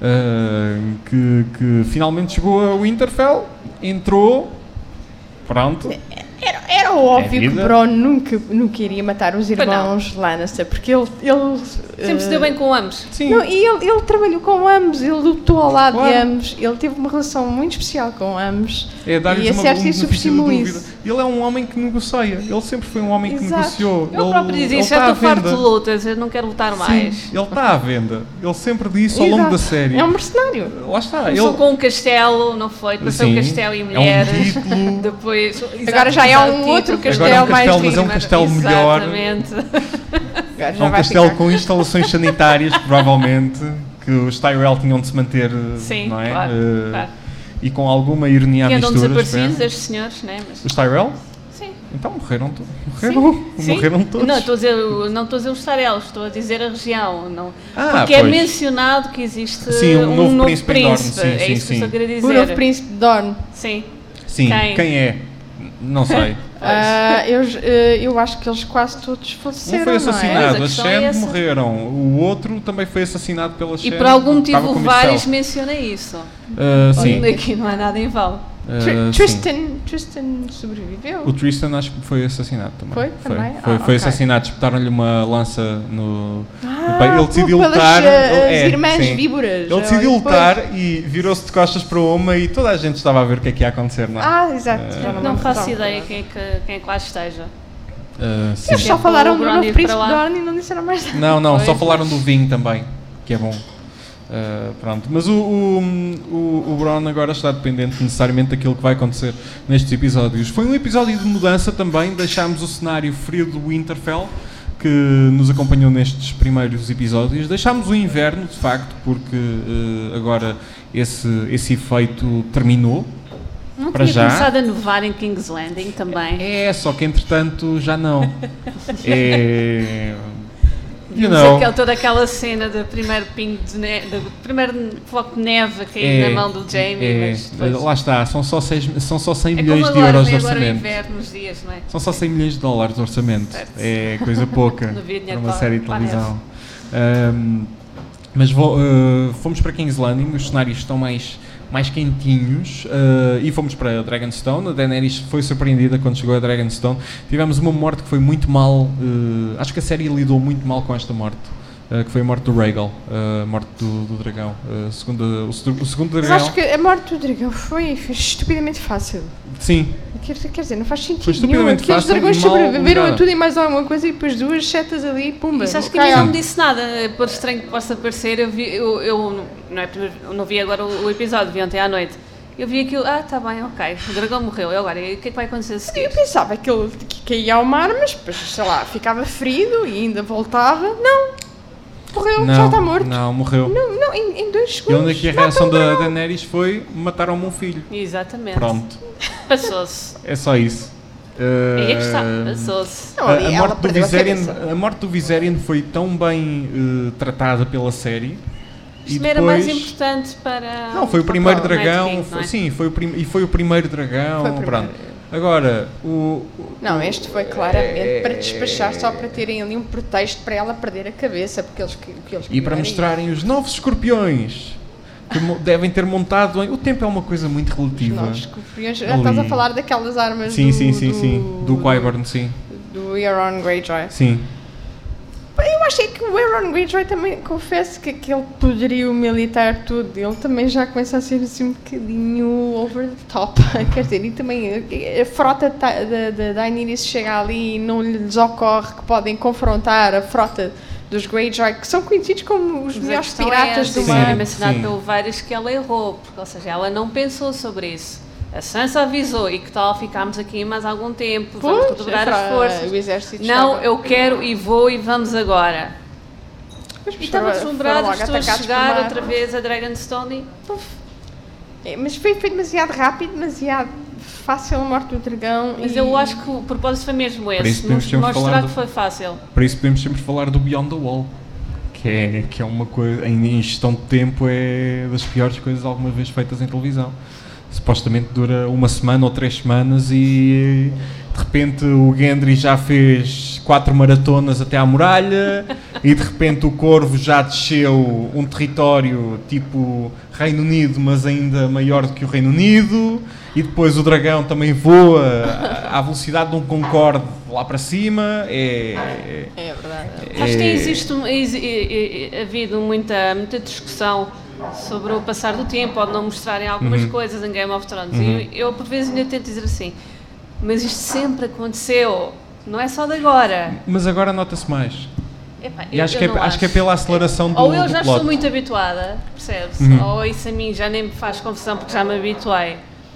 uh, que, que finalmente chegou a Winterfell, entrou, pronto. Era, era óbvio É que vida. Bron nunca, nunca iria matar os Pois não. irmãos Lannister, porque ele... ele Sempre se eh, deu bem com ambos. Sim, Não, e ele, ele trabalhou com ambos, ele lutou ao lado de Claro. ambos, ele teve uma relação muito especial com ambos. é dar-lhes e a uma, um Cersei benefício da subestimou dúvida. isso. Ele é um homem que negocia, ele sempre foi um homem que Exato. negociou. Ele próprio dizia, ele já está à estou farto de venda. lutas, eu não quero lutar mais. Sim, ele está à venda. Ele sempre disse ao longo Exato. da série. É um mercenário. Lá está. Começou Ele, com um castelo, não foi? Depois foi um Sim, castelo e é um mulheres. título. Depois, Agora já é exato, um título. outro castelo Agora é um mais castelo, mas é um rico. castelo melhor. Exatamente. Agora É já um vai castelo ficar. com instalações sanitárias, provavelmente, que os Tyrell tinham de se manter, Sim, não é? claro, Eh, claro. E com alguma ironia à Que andam mistura. desaparecidos, espero. estes senhores, né? Mas, Os Tyrell? sim. Então morreram todos. Morreram, Sim. morreram todos. Não, estou a dizer, não estou a dizer os Tarelos, estou a dizer a região. Não. Ah, Porque é pois. mencionado que existe Sim, um um novo novo príncipe em Dorne, príncipe. sim, é sim, isso que eu sim. estou a querer dizer. O novo príncipe de Dorne. Sim. Sim, Quem? quem é? Não sei. Ah, eu, eh, eu acho que eles quase todos faleceram, Um foi não é? assassinado, Pois, a a questão é Shen essa. morreram. O outro também foi assassinado pela Shen. E por algum estava motivo com o Varys Mistral. menciona isso. Ah, sim. Aqui não há nada em vão. Uh, Tristan, Tristan sobreviveu? O Tristan acho que foi assassinado também. Foi? Também? Foi, Ah, foi ok. assassinado, espetaram-lhe uma lança no, Ah, no peito. Ele decidiu pelas, lutar. uh, é, as irmãs sim. víboras. Ele decidiu Ah, lutar depois- e virou-se de costas para uma e toda a gente estava a ver o que é que ia acontecer, não é? Ah, exato. Uh, já me Não lembro. faço Então, ideia quem é, que, quem é que lá esteja. Uh, sim. Eles só Sempre falaram o do Bron novo ir príncipe para de lá. Dorne e não disseram mais nada. Não, não, só Pois, falaram mas- do vinho também, que é bom. Uh, pronto, mas o, o, o, o Bron agora está dependente necessariamente daquilo que vai acontecer nestes episódios. Foi um episódio de mudança também, deixámos o cenário frio do Winterfell, que nos acompanhou nestes primeiros episódios. Deixámos o inverno, de facto, porque uh, agora esse, esse efeito terminou. Não Para tinha já. começado a nevar em King's Landing também. É, só que entretanto já não. É... You Vimos know, aquele, toda aquela cena do primeiro pingo de neve, do primeiro floco de neve a cair é, na mão do Jaime, é, mas depois... lá está, são só, seis, são só cem É milhões como de agora, euros de vem agora o orçamento. inverno nos dias, não é? São só cem milhões de dólares de orçamento. Certo. É coisa pouca Não havia para dinheiro uma para- série de para a televisão. Ahm, mas vo- uh, fomos para King's Landing, os cenários estão mais, mais quentinhos uh, e fomos para Dragonstone. A Daenerys foi surpreendida quando chegou a Dragonstone. Tivemos uma morte que foi muito mal. Uh, acho que a série lidou muito mal com esta morte. Uh, que foi a morte do Rhaegal, uh, a morte do, do dragão. Uh, segundo, o, o segundo Mas dragão. acho que a morte do dragão foi, foi estupidamente fácil. Sim, Quer, quer dizer, não faz sentido Foi nenhum. estupidamente Aqueles fácil dragões e mal sobreviveram a combinado. tudo e mais alguma coisa e depois duas setas ali, pumba. Isso acho que a cai mim não ao- me disse nada, por estranho que possa parecer, eu, vi, eu, eu, não, é, eu não vi agora o, o episódio, vi ontem à noite. Eu vi aquilo, ah, tá bem, ok, o dragão morreu, e agora, e o que é que vai acontecer a seguir? Eu pensava que ele que caía ao mar, mas depois, sei lá, ficava ferido e ainda voltava. Não, morreu, não, já está morto. não, morreu. Não, não, em, em dois E segundos. onde é que a matam reação o da dragão. Daenerys foi mataram-me um filho. Exatamente. Pronto, Passou-se. é só isso. Aí é que está, Uh, passou-se. Não, a, ali a ela morte do perdeu a Viserion, cabeça. a morte do Viserion foi tão bem uh, tratada pela série. E Isto era mais depois- importante para... Não, foi o primeiro para o Night dragão, King, não foi- é? sim, foi o prim, e foi o primeiro dragão, Foi o primeiro. pronto. Agora, o, o- Não, este foi claramente É- para despachar, só para terem ali um pretexto para ela perder a cabeça, porque eles, que- que eles e para queriam era mostrarem os novos escorpiões que mo- devem ter montado em... O tempo é uma coisa muito isso. relativa. Nós, escorpiões, já estás a Ali. falar daquelas armas Sim, do, sim, sim, do, sim. Do Qyburn, sim. do Euron Greyjoy. Sim. Eu achei que o Euron Greyjoy também, confesso que aquele poderio militar tudo, ele também já começa a ser assim um bocadinho over the top, quer dizer, e também a frota ta- da da Daenerys chega ali e não lhes ocorre que podem confrontar a frota dos Greyjoy, que são conhecidos como os Mas a melhores questão piratas é, do Sim, mar. é mencionado sim. pelo Varys que ela errou, porque, ou seja, ela não pensou sobre isso. A Sansa avisou, e que tal ficámos aqui mais algum tempo, vamos Pois, redobrar é as fra- forças. o exército Não, estava- eu quero e vou e vamos agora. Mas E foram- estava foram deslumbrado, logo estou a atacados por chegar mar. outra vez a Dragonstone e puf, É, mas foi, foi demasiado rápido, demasiado fácil a morte do dragão. mas e- eu acho que o propósito foi mesmo Por esse, isso podemos nos sempre falar mostrar do- que foi fácil. Para isso podemos sempre falar do Beyond the Wall, que é, que é uma coisa, em em gestão de tempo, é das piores coisas alguma vez feitas em televisão. Supostamente dura uma semana ou três semanas e de repente o Gendry já fez quatro maratonas até à muralha e de repente o Corvo já desceu um território tipo Reino Unido, mas ainda maior do que o Reino Unido, e depois o dragão também voa à velocidade de um Concorde lá para cima. É, É verdade. Acho que é- existe um- exi- e- e- havido muita, muita discussão sobre o passar do tempo, ou não mostrarem algumas Uhum. coisas em Game of Thrones. Uhum. E eu, por vezes, ainda tento dizer assim, mas isto sempre aconteceu, não é só de agora. Mas agora nota-se mais. Epá, E eu- acho eu que, é, não acho que é pela aceleração do, Ou eu do já plot. estou muito habituada, percebes? Uhum. Ou isso a mim já nem me faz confusão porque já me habituei.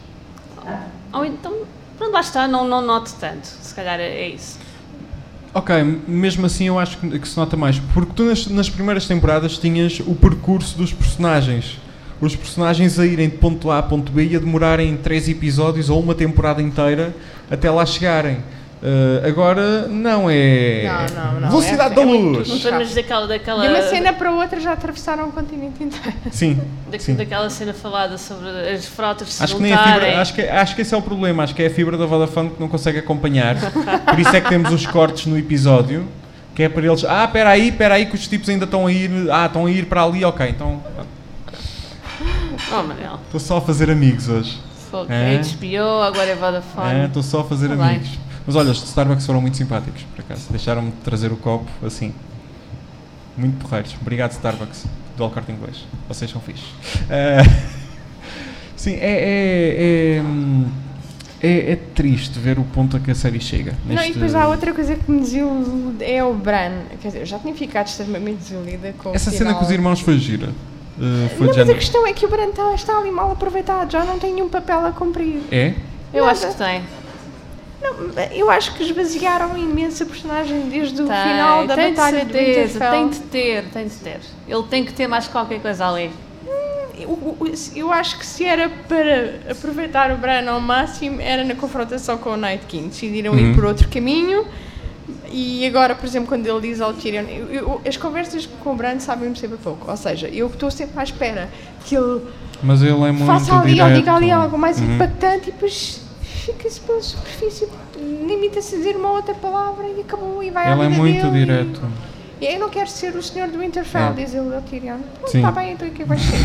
Ou então, pronto, lá está, não, não noto tanto. Se calhar é é isso. Ok, mesmo assim eu acho que, que se nota mais, porque tu nas, nas primeiras temporadas tinhas o percurso dos personagens. Os personagens a irem de ponto A a ponto B e a demorarem três episódios ou uma temporada inteira até lá chegarem. Uh, agora não, é Não, não, não, velocidade é- da é muito luz. Não estou daquela, daquela, De uma cena para outra já atravessaram o continente inteiro. Sim, da, sim. daquela cena falada sobre as frotas se Acho que, nem a juntarem. fibra, acho, que, acho que esse é o problema, acho que é a fibra da Vodafone que não consegue acompanhar. Por isso é que temos os cortes no episódio, que é para eles, ah, espera aí, espera aí que os tipos ainda estão a ir, ah, estão a ir para ali, ok, então Oh, Manel. estou só a fazer amigos hoje. Fogo. É. H B O, agora é Vodafone. Estou só a fazer Tá amigos. bem. Mas olha, os de Starbucks foram muito simpáticos, por acaso. Deixaram-me trazer o copo assim. Muito porreiros. Obrigado, Starbucks, do Corte Inglês. Vocês são fixes. Uh, sim, é, é, é, é, é triste ver o ponto a que a série chega. Não, neste- e depois há outra coisa que me desilude, é o Bran. Quer dizer, eu já tinha ficado extremamente desiludida com o Essa final. cena com os irmãos foi gira. Uh, foi Não, de mas a género- questão é que o Bran está, está ali mal aproveitado, já não tem nenhum papel a cumprir. É? Eu Nada. acho que tem. Não, eu acho que esvaziaram imenso a personagem desde o Tem, final da tem Batalha de do certeza, Winterfell. tem de ter, tem de ter. Ele tem que ter mais qualquer coisa ali. Eu, eu- eu acho que se era para aproveitar o Bran ao máximo, era na confrontação com o Night King. Decidiram Uhum. ir por outro caminho. E agora, por exemplo, quando ele diz ao Tyrion... eu- eu- as conversas com o Bran sabem-me sempre pouco. Ou seja, eu estou sempre à espera que ele Mas ele é muito faça ali ou direto. diga ali algo mais Uhum. impactante e depois fica-se pela superfície, limita-se a dizer uma outra palavra e acabou e vai à Ele é vida muito dele. direto. E eu não quero ser o senhor do Winterfell, É. diz ele ao Tyrion. Sim. Está bem, então o que é que vais ser?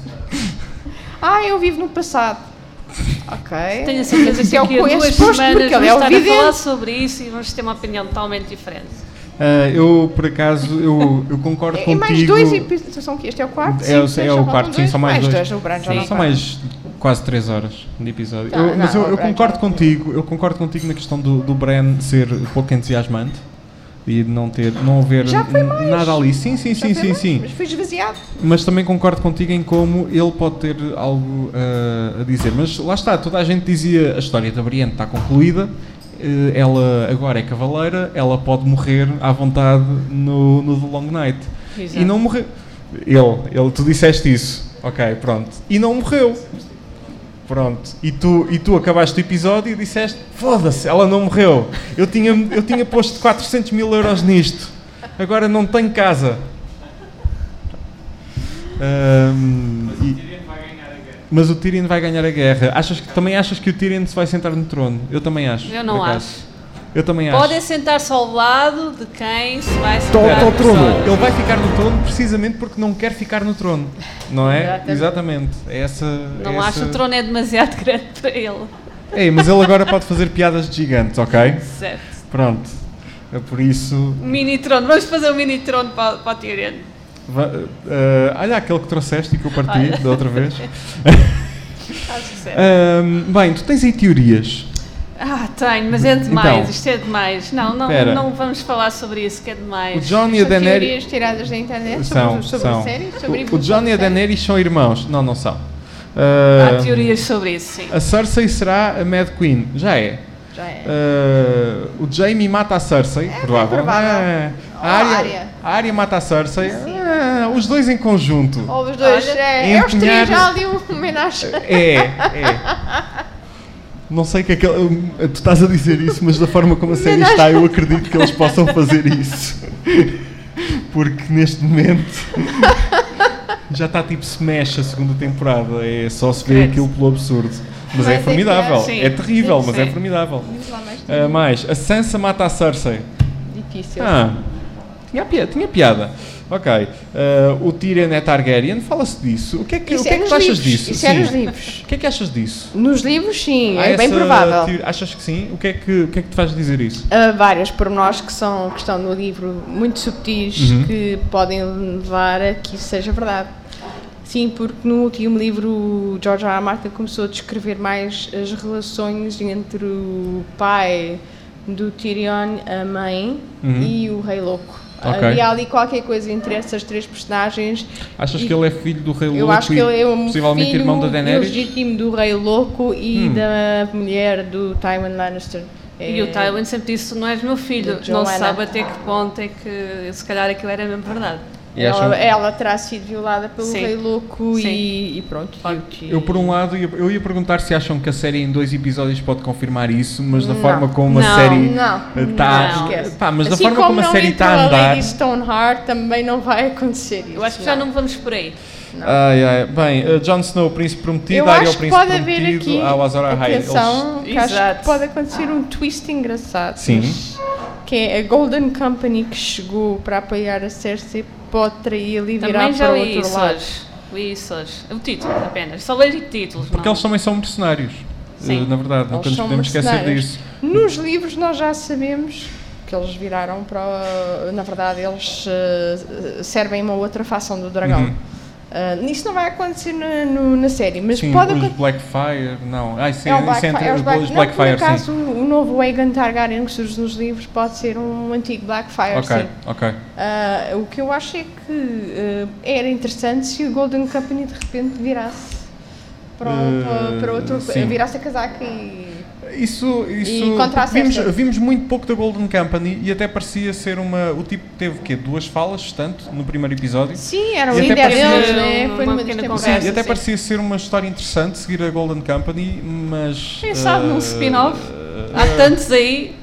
Ah, eu vivo no passado. Ok. Tenho a certeza Isso que é o daqui a que é duas suposto, semanas porque ele vamos é o estar a falar vidente. sobre isso e vamos ter uma opinião totalmente diferente. Uh, eu, por acaso, eu, eu concordo E contigo. mais dois episódios. São que este é o quarto? É o- Cinco, é seis, o só faltam quarto, sim, dois? são mais dois. dois. O Bran já Sim, não são vai. mais quase três horas de episódio. Tá, Eu- mas não, eu, o eu Bran concordo já- contigo, eu concordo contigo na questão do, do Bran ser pouco entusiasmante e de não ter, não haver Já foi n- mais. nada ali. Sim, sim, Já sim, foi sim, mais, sim. Mas foi esvaziado. Mas também concordo contigo em como ele pode ter algo uh, a dizer. Mas lá está, toda a gente dizia a história da Brienne está concluída, uh, ela agora é cavaleira, ela pode morrer à vontade no, no The Long Night. Exato. E não morreu. Ele, ele, tu disseste isso. Ok, pronto. E não morreu. Pronto. E tu, e tu acabaste o episódio e disseste: foda-se, ela não morreu. Eu tinha, eu tinha posto quatrocentos mil euros nisto. Agora não tenho casa. Ahm, e- mas o Tyrion vai ganhar a guerra. Achas que, também achas que o Tyrion se vai sentar no trono? Eu também acho. Eu não por acaso. acho. Eu também acho. Podem sentar-se ao lado de quem se vai Tô- sentar tô no trono. trono. Ele vai ficar no trono precisamente porque não quer ficar no trono, não é? Exatamente. Exatamente. É essa, Não é acho essa... que o trono é demasiado grande para ele. Ei, mas ele agora pode fazer piadas de gigantes, ok? Certo. Pronto. É por isso... Mini trono. Vamos fazer um mini trono para, para o Tyrion. va- eh, olha aquele que trouxeste e que eu parti Olha. da outra vez. Acho que certo. Ahm, bem, tu tens aí teorias. Ah, tenho, mas é demais. Então. Isto é demais. Não, não, Espera. não vamos falar sobre isso, que é O demais. John e a São Daenerys... teorias tiradas da internet São, sobre, sobre são. a série, sobre a O, o evolução John e a da série. Daenerys são irmãos. Não, não são. Há Ahm, teorias sobre isso, sim. A Cersei será a Mad Queen. Já é. Já é. Uh, o Jaime mata a Cersei, provável. provável. É. Ou A a Arya, Arya. a Arya mata a Cersei. Ah, os dois em conjunto. Ou os dois, Olha, é, é os três empenhar- já ali um homenagem. É, é. Não sei o que é que ele- tu estás a dizer isso, mas da forma como a série está, eu acredito que eles possam fazer isso. Porque neste momento já está tipo Smash a segunda temporada. É só se ver Credo. aquilo pelo absurdo. Mas Vai é ter que formidável. sim. É terrível, mas é Sim. formidável. Diz lá mais Ah, mais, a Sansa mata a Cersei. difícil. Ah, tinha piada. Tinha piada. Ok. Ah, o Tyrion é Targaryen, fala-se disso. O que é que, o Isso que, é é que nos tu achas livros, disso? Isso é Sim. nos livros. O que é que achas disso? Nos livros, sim, Há é bem essa provável. teoria- Achas que sim? O que é que, o que, é que te faz dizer isso? Há vários pormenores que, são, que estão no livro muito subtis Uhum. que podem levar a que isso seja verdade. Sim, porque no último livro o George R. R. Martin começou a descrever mais as relações entre o pai do Tyrion, a mãe Uhum. e o Rei Louco. Ok. Havia ali qualquer coisa entre essas três personagens. Achas E que ele é filho do Rei Louco Eu acho que e ele é um possivelmente filho irmão da Daenerys? legítimo do Rei Louco e Hum. da mulher do Tywin Lannister. E o É- Tywin sempre disse: tu não és meu filho. de Não Joanna. sabe até que ponto é que se calhar aquilo era mesmo verdade. E acham- Ela, ela terá sido violada pelo Sim. Rei Louco Sim. e, e pronto. e- Eu, por um lado, ia- eu ia perguntar se acham que a série em dois episódios pode confirmar isso, mas da Não. forma como a Não. série Não, está. não, esquece. Pá, mas da Assim forma como, a não série entrou está a andar. Lady Stoneheart, também não vai acontecer isso. Eu acho que já não vamos por aí. Ai, ai. Bem, uh, Jon Snow, o príncipe prometido, Eu Arya, o acho que príncipe pode haver prometido, aqui, ao Azor Ahai. Eles- atenção, que acho Exato. que pode acontecer um twist engraçado. Sim. mas- Que é a Golden Company que chegou para apoiar a Cersei pode traí-la e virar Também já para o li outro isso lado. hoje. Li isso hoje. O título apenas. Só vejo títulos. Porque não. eles também são mercenários. Sim. uh, na verdade, nunca nos são podemos esquecer mercenários. disso. Nos livros nós já sabemos que eles viraram para... Na verdade, eles uh, servem uma outra facção do dragão. Uhum. Uh, isso não vai acontecer na, no, na série, mas sim, pode os acontecer... Blackfire, não. Ah, sim, É o isso Blackfire, entre- é os Black... os Não, Blackfire, por acaso, sim. o novo Aegon Targaryen que surge nos livros pode ser um antigo Blackfire, Ok, sim. ok. Uh, o que eu acho é que uh, era interessante se o Golden Company de repente virasse para, um- Uh, para outro, sim. virasse a casaca e... Isso, isso E contra a vimos, Cersei. vimos muito pouco da Golden Company e até parecia ser uma... O tipo teve o quê? Duas falas, tanto, no primeiro episódio. Sim, era o E até líder parecia- deles, né? Uma Foi numa das pequena temporadas. Sim, conversa, e até sim. parecia ser uma história interessante seguir a Golden Company, mas... Quem sabe num uh, spin-off? uh, Há tantos aí.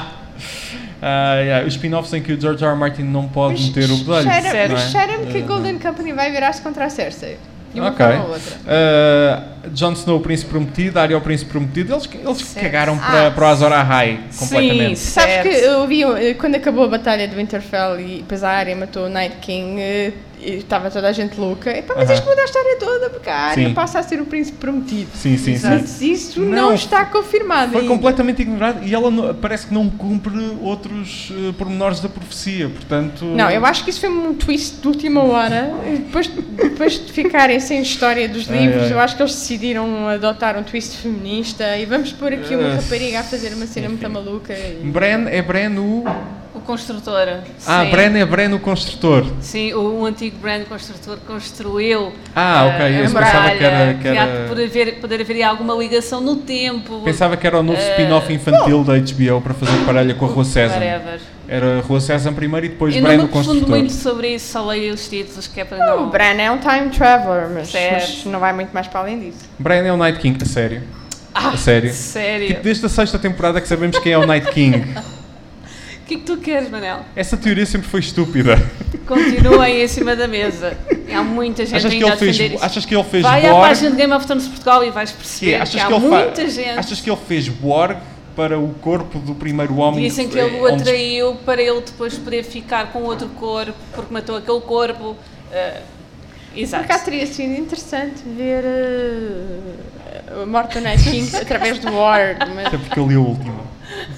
Ah, yeah, os spin-offs em que o George R. R. Martin não pode Mas meter o bedelho. cheira- Certo. mas cheira-me que a Uh, Golden Company vai virar-se contra a Cersei. De uma Ok. forma ou outra. Uh, Jon Snow, o príncipe prometido, Arya, o príncipe prometido, eles, eles Certo. cagaram para, Ah. para o Azor Ahai completamente. Sim, Sabes certo. que eu vi, eh, quando acabou a batalha de Winterfell e depois a Arya matou o Night King, eh, e estava toda a gente louca. Epá, mas Aham. isto muda a história toda, porque a Arya Sim. passa a ser o príncipe prometido. Sim, sim, sim. Mas isso não, Não, está confirmado Foi ainda. completamente ignorado e ela não- parece que não cumpre outros uh, pormenores da profecia, portanto... Não, eu acho que isso foi um twist de última hora. E Depois, depois de ficarem sem história dos Ai, livros, ai. eu acho que eles decidiram adotar um twist feminista e vamos pôr aqui uma Uh, rapariga a fazer uma cena muito enfim. maluca. E... Bren é Bren o... O construtor. Ah, sim. Bren é Bren o construtor. Sim, o, o antigo Bran construtor construiu. Ah, ok, eh, eu a pensava muralha, que era- que há era- de poder haver, poder haver alguma ligação no tempo. Pensava que era o novo Uh, spin-off infantil da H B O para fazer parelha com a Rua Sésamo. Whatever. Era Rua Sésamo primeiro e depois Eu Bren não o me aprofundo construtor. muito sobre isso, só leio os títulos que é para O não... Bran é um time traveler, mas, Certo. mas não vai muito mais para além disso. Bren é o Night King, a sério. Ah, A sério. sério? Tipo, desde a sexta temporada que sabemos quem é o Night King. O que é que tu queres, Manel? Essa teoria sempre foi estúpida. Continuem em cima da mesa. Há muita gente Achas que, ainda ele a defender fez, isso. achas que ele fez Vai à Borg? página de Game of Thrones de Portugal e vais Que perceber é? que, Achas há que ele fa- muita gente. Achas que ele fez Borg para o corpo do primeiro homem? Dizem que ele o onde- atraiu para ele depois poder ficar com outro corpo, porque matou aquele corpo. Uh, exato. Por cá teria sido interessante ver uh, a morte do Night King através do Ward, mas Até porque eu li a última.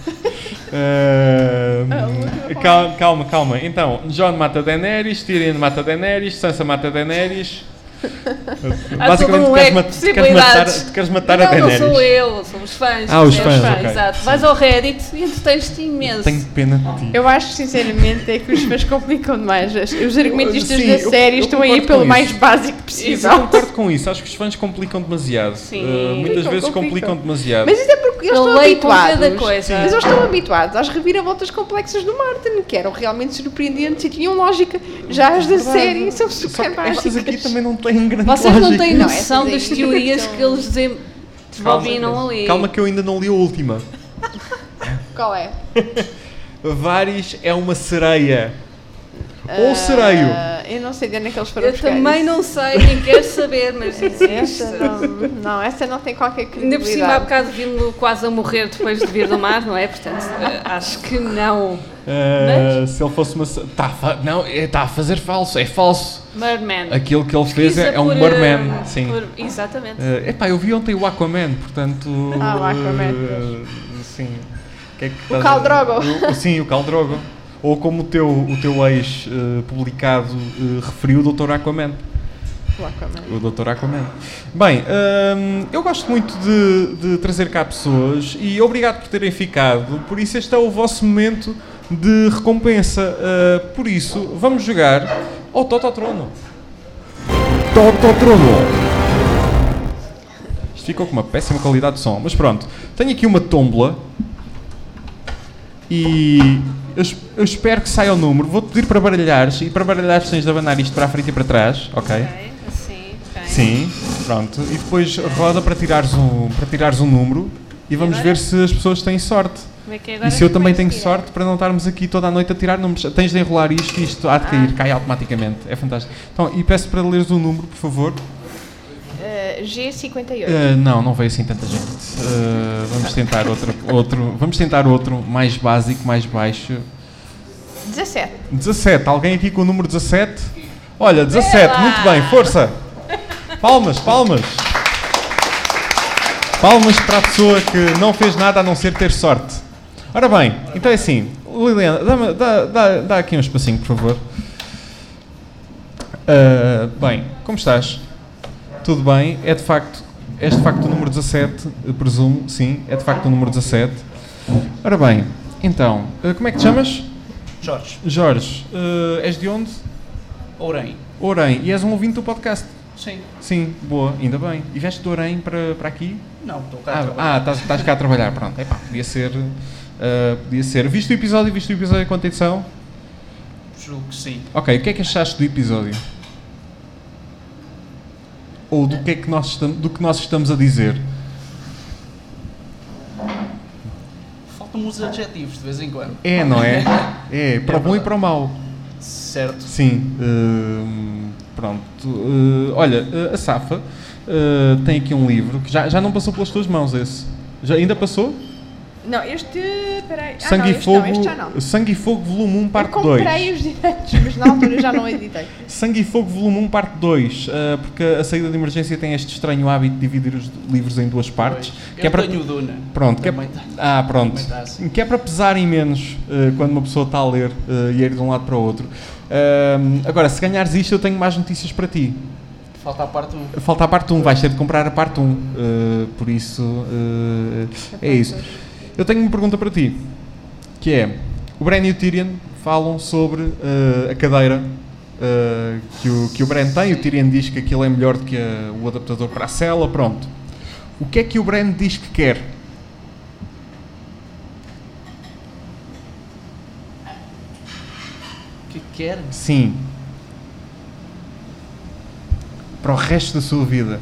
Ah, A última calma, calma, calma. Então, Jon mata Daenerys, Tyrion mata Daenerys, Sansa mata Daenerys. Há todo um tu leque ma- de tu queres matar, possibilidades. tu queres matar não, a Daenerys. não sou eu, são os fãs. Ah, os percebes? fãs, ok. Exato. Sim. Vais ao Reddit e entretens-te imenso. Tenho pena de ti. eu acho sinceramente é que os fãs complicam demais. As- Os argumentistas Sim, da eu- série eu estão aí concordo pelo com mais isso. básico Eu possível. concordo com isso, acho que os fãs complicam demasiado. Sim. Ah, muitas Complicam, vezes complicam. complicam demasiado. Mas isso é porque eles Eu estão leio com habituados. cada coisa. Mas eles estão habituados às reviravoltas complexas do Martin, que eram realmente surpreendentes e tinham lógica. Já as da série são Só super que estas aqui básicas. também não têm grande Vocês não lógica. têm Não, noção essas das aí teorias são- que eles dizem- desbobinam ali. Calma que eu ainda não li a última. Qual é? Varys é uma sereia. Ou sereio. Ah, eu não sei de onde é que eles foram Eu buscar também isso. não sei, nem quero saber, mas existe. Essa não, não, essa não tem qualquer Ainda por cima, há credibilidade. bocado vi-me quase a morrer depois de vir do mar, não é? Portanto, eh, acho que não. Ah, se ele fosse uma. se- Tá a fa- não, está a fazer falso, é falso. Merman. Aquilo que ele fez é, Pesquisa é um por, merman. eh, Sim. por- exatamente. Ah, epá, eu vi ontem o Aquaman, portanto. Ah, o Aquaman, ah, sim. O que é que O estás a- Khal Drogo. o- Sim, o Khal Drogo. Ou como o teu, o teu ex ah, publicado ah, referiu, o doutor Aquaman. O Aquaman. O doutor Aquaman. Bem, hum, eu gosto muito de, de trazer cá pessoas e obrigado por terem ficado. Por isso este é o vosso momento de recompensa. Uh, por isso, vamos jogar ao Tototrono. Tototrono. Isto ficou com uma péssima qualidade de som, mas pronto. Tenho aqui uma tómbola e eu, es- eu espero que saia o número. Vou-te pedir para baralhares e para baralhares tens de abanar isto para a frente e para trás, ok? Ok, assim, ok. Sim, pronto. E depois roda para tirares um, para tirares um número e vamos agora? ver se as pessoas têm sorte. Como é que é agora? E se eu também Como é tenho que é? sorte para não estarmos aqui toda a noite a tirar números. Tens de enrolar isto e isto há de cair, Ah. cai automaticamente. É fantástico. Então, e peço para leres o número, por favor. Uh, G cinquenta e oito. Uh, não, não veio assim tanta gente. Uh, vamos tentar outro, outro, vamos tentar outro mais básico, mais baixo. dezassete. dezassete. Alguém aqui com o número dezassete? Olha, dezassete. Ela! Muito bem, força. Palmas, palmas. Palmas para a pessoa que não fez nada a não ser ter sorte. Ora bem, então é assim, Liliana, dá, dá, dá, dá aqui um espacinho, por favor. Uh, bem, como estás? Tudo bem? É de facto, és de facto o número dezassete, eu presumo, sim, é de facto o número dezassete. Ora bem, então, uh, como é que te chamas? Jorge. Jorge, uh, és de onde? Ourém. Ourém, e és um ouvinte do podcast? Sim. Sim, boa, ainda bem. E vieste de Ourém para, para aqui? Não, estou cá a Ah, trabalhar. ah estás, estás cá a trabalhar, pronto. Epá, podia ser, uh, podia ser. Viste o episódio, viste o episódio com atenção? Julgo que sim. Ok, o que é que achaste do episódio? Ou do que é que nós estamos, do que nós estamos a dizer? Faltam uns adjetivos de vez em quando. É, não é? É, para o bom e para o mau. Certo. Sim. Uh, pronto. Uh, olha, uh, a Safa uh, tem aqui um livro que já, já não passou pelas tuas mãos esse. Já, ainda passou? Não, este. Peraí. Ah, Sangue, não, e este Fogo, não, este já não. Sangue e Fogo Volume um, parte Eu dois. comprei os direitos, mas na altura já não editei. Sangue e Fogo Volume um, parte dois, uh, porque a saída de emergência tem este estranho hábito de dividir os livros em duas partes. Pois. Que é Eu para... tenho o Duna. Pronto, que é... Também tá. Ah, pronto. Também tá assim. Que é para pesarem menos uh, quando uma pessoa está a ler uh, e ir de um lado para o outro. Uh, agora, se ganhares isto, eu tenho mais notícias para ti. Falta a parte um. Falta a parte um, vais ter de comprar a parte um. Uh, por isso, uh, é isso. Eu tenho uma pergunta para ti, que é, o Bran e o Tyrion falam sobre uh, a cadeira uh, que, o, que o Bran tem. O Tyrion diz que aquilo é melhor do que a, o adaptador para a cela, pronto. O que é que o Bran diz que quer? O que quer? Sim. Para o resto da sua vida.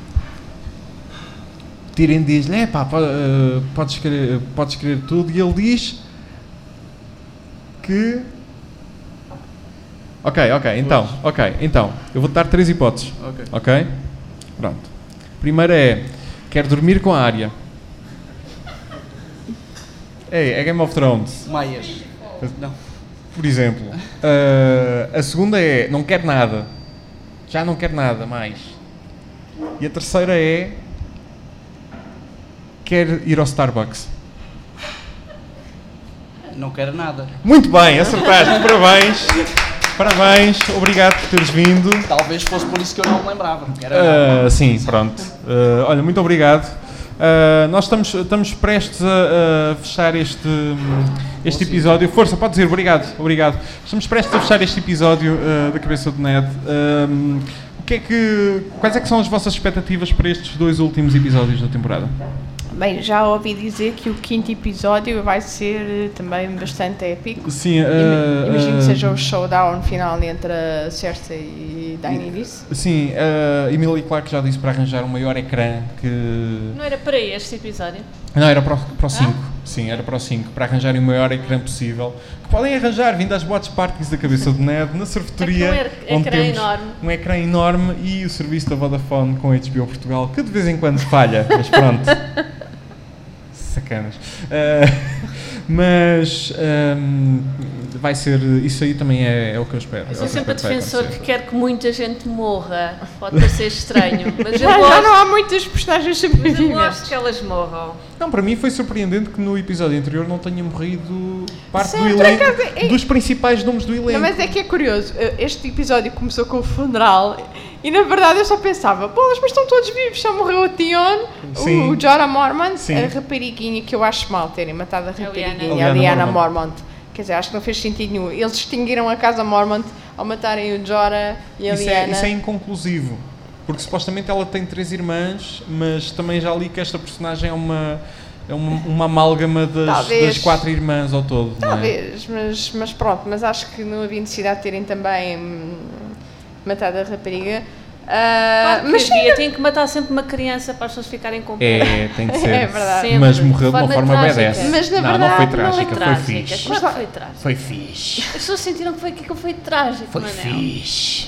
Tyrion diz-lhe, é pá, uh, podes, querer, podes querer tudo, e ele diz que... Ok, ok, então, ok, então, eu vou-te dar três hipóteses, Ok. ok? Pronto. Primeira é, quer dormir com a Arya. É, é Game of Thrones, Maias. Não. por exemplo. Uh, a segunda é, não quer nada. Já não quer nada mais. E a terceira é, quer ir ao Starbucks. Não quero nada. Muito bem, acertaste, parabéns. Parabéns, obrigado por teres vindo. Talvez fosse por isso que eu não me lembrava. Não quero nada. Uh, sim, pronto. Uh, olha, muito obrigado. Uh, nós estamos, estamos prestes a, a fechar este, este episódio. Força, pode dizer, obrigado, obrigado. Estamos prestes a fechar este episódio uh, da Cabeça do Ned. Um, o que é que, quais é que são as vossas expectativas para estes dois últimos episódios da temporada? Bem, já ouvi dizer que o quinto episódio vai ser também bastante épico. Sim, uh, Imagino que uh, seja o showdown final entre a Cersei e Daenerys. Sim, a uh, Emilia Clarke já disse para arranjar um maior ecrã que... Não era para este episódio? Não, era para o, para o cinco. Sim, era para o cinco, para arranjarem o maior ecrã possível. Que podem arranjar vindo às watch parties da Cabeça do Ned, na sorvetoria, É que um onde ecrã temos enorme. um ecrã enorme e o serviço da Vodafone com H B O Portugal, que de vez em quando falha, mas pronto. Sacanas. Uh, mas um, vai ser, isso aí também é, é o que eu espero. Eu é sou o que eu sempre a espero que vai defensor que acontecer. quer que muita gente morra. Pode parecer estranho, mas eu Já, já não gosto, há muitas personagens mas eu gosto sobreviventes. que elas morram. Não, para mim foi surpreendente que no episódio anterior não tenha morrido parte Sim, do por elenco, acaso, é- dos principais nomes do elenco. Não, mas é que é curioso, este episódio começou com o funeral e na verdade eu só pensava, bolas, mas estão todos vivos, só morreu o Tion, Sim. o Jorah Mormont, Sim. a rapariga que eu acho mal terem matado a rapariguinha, Lyanna a Lyanna Mormont. Mormont. Quer dizer, acho que não fez sentido nenhum. Eles extinguiram a casa Mormont ao matarem o Jorah e a Isso é, Lyanna. isso é inconclusivo, porque supostamente ela tem três irmãs, mas também já li que esta personagem é uma, é uma, uma amálgama das, Talvez. das quatro irmãs ao todo. não é? Talvez, mas, mas pronto, mas acho que não havia necessidade de terem também hum, matado a rapariga. Ah, Claro que mas havia, tinha que matar sempre uma criança para as pessoas ficarem com pena. É, tem que ser. É verdade. Sempre. Mas morreu de uma Forma forma trágica. badass. Mas, na não, não verdade, foi não é trágica, foi Trágica, fixe. claro que foi trágico. Foi fixe. As pessoas sentiram que foi, que foi trágico, Foi Manel. fixe.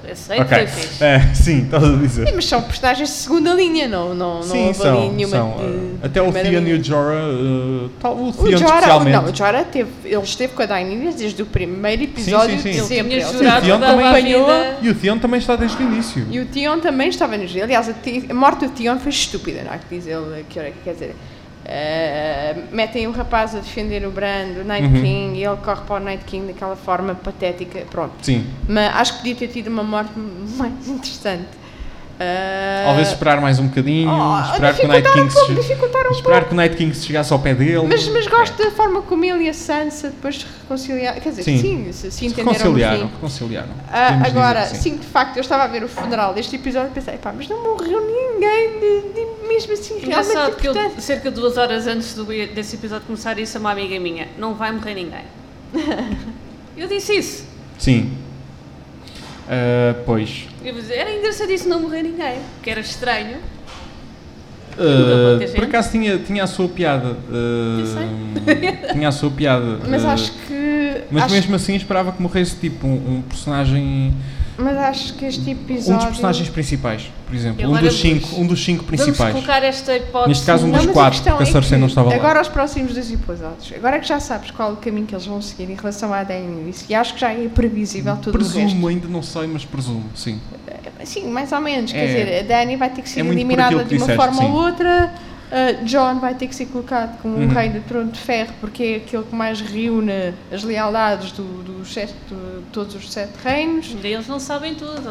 Eu sei Ok. que foi fixe. É, sim, estás a dizer. Sim, mas são personagens de segunda linha, não, não, não Sim, houve ali são. nenhuma são de- uh, de até o primeira Theon e linha. o Jorah, uh, tal, o O Theon Jorah, especialmente. não, o Jorah teve, ele esteve com a Daenerys desde o primeiro episódio sim, sim. de Ele sempre. tinha Ele jurado Theon que dava a também- vida. E o Theon também está desde o início. E o Theon também estava nos. Aliás, a, Ti- a morte do Theon foi estúpida, não é? Que diz ele, que hora- quer dizer, uh, metem o rapaz a defender o Bran, o Night Uhum. King, e ele corre para o Night King daquela forma patética, pronto. Sim. Mas acho que podia ter tido uma morte mais interessante. Uh, Talvez esperar mais um bocadinho, oh, esperar que o Night dificultar King um pouco, se, dificultar um esperar que o Night King se chegasse ao pé dele. Mas, mas gosto É. da forma como ele e a Sansa depois se reconciliaram. Quer dizer, Sim. sim, se, se Se entenderam no reconciliaram, fim. reconciliaram. Ah, Podemos dizer agora, que sim. sim, de facto, eu estava a ver o funeral deste episódio e pensei, pá, mas não morreu ninguém, de, de, mesmo assim, realmente Engraçado que eu, importante. cerca de duas horas antes do, desse episódio começar, disse a uma amiga minha: não vai morrer ninguém. Eu disse isso. Sim. Ah, pois. Eu disse, era engraçadíssimo não morrer ninguém, que era estranho. Ah, pouca por gente. acaso tinha, tinha a sua piada. Ah, tinha a sua piada. Mas Ah, acho que. Mas acho, mesmo assim esperava que morresse tipo um, um personagem. Mas acho que este Um episódio. dos personagens principais, por exemplo. Um Agora dos cinco, vamos- um dos cinco Vamos principais. colocar esta hipótese. Neste caso, um Não, dos mas quatro, questão porque a é Cersei que não estava lá. agora os próximos dois episódios. Agora é que já sabes qual o caminho que eles vão seguir em relação à Daenerys. E acho que já é previsível tudo o resto. Presumo, ainda não sei, mas presumo, sim. Sim, mais ou menos. Quer É. dizer, a Dani vai ter que ser É muito por eliminada aquilo de que uma disseste, forma sim. ou outra. Uh, John vai ter que ser colocado como Uhum. o rei do trono de ferro, porque é aquele que mais reúne as lealdades do, do sete, de todos os sete reinos. Eles não sabem tudo.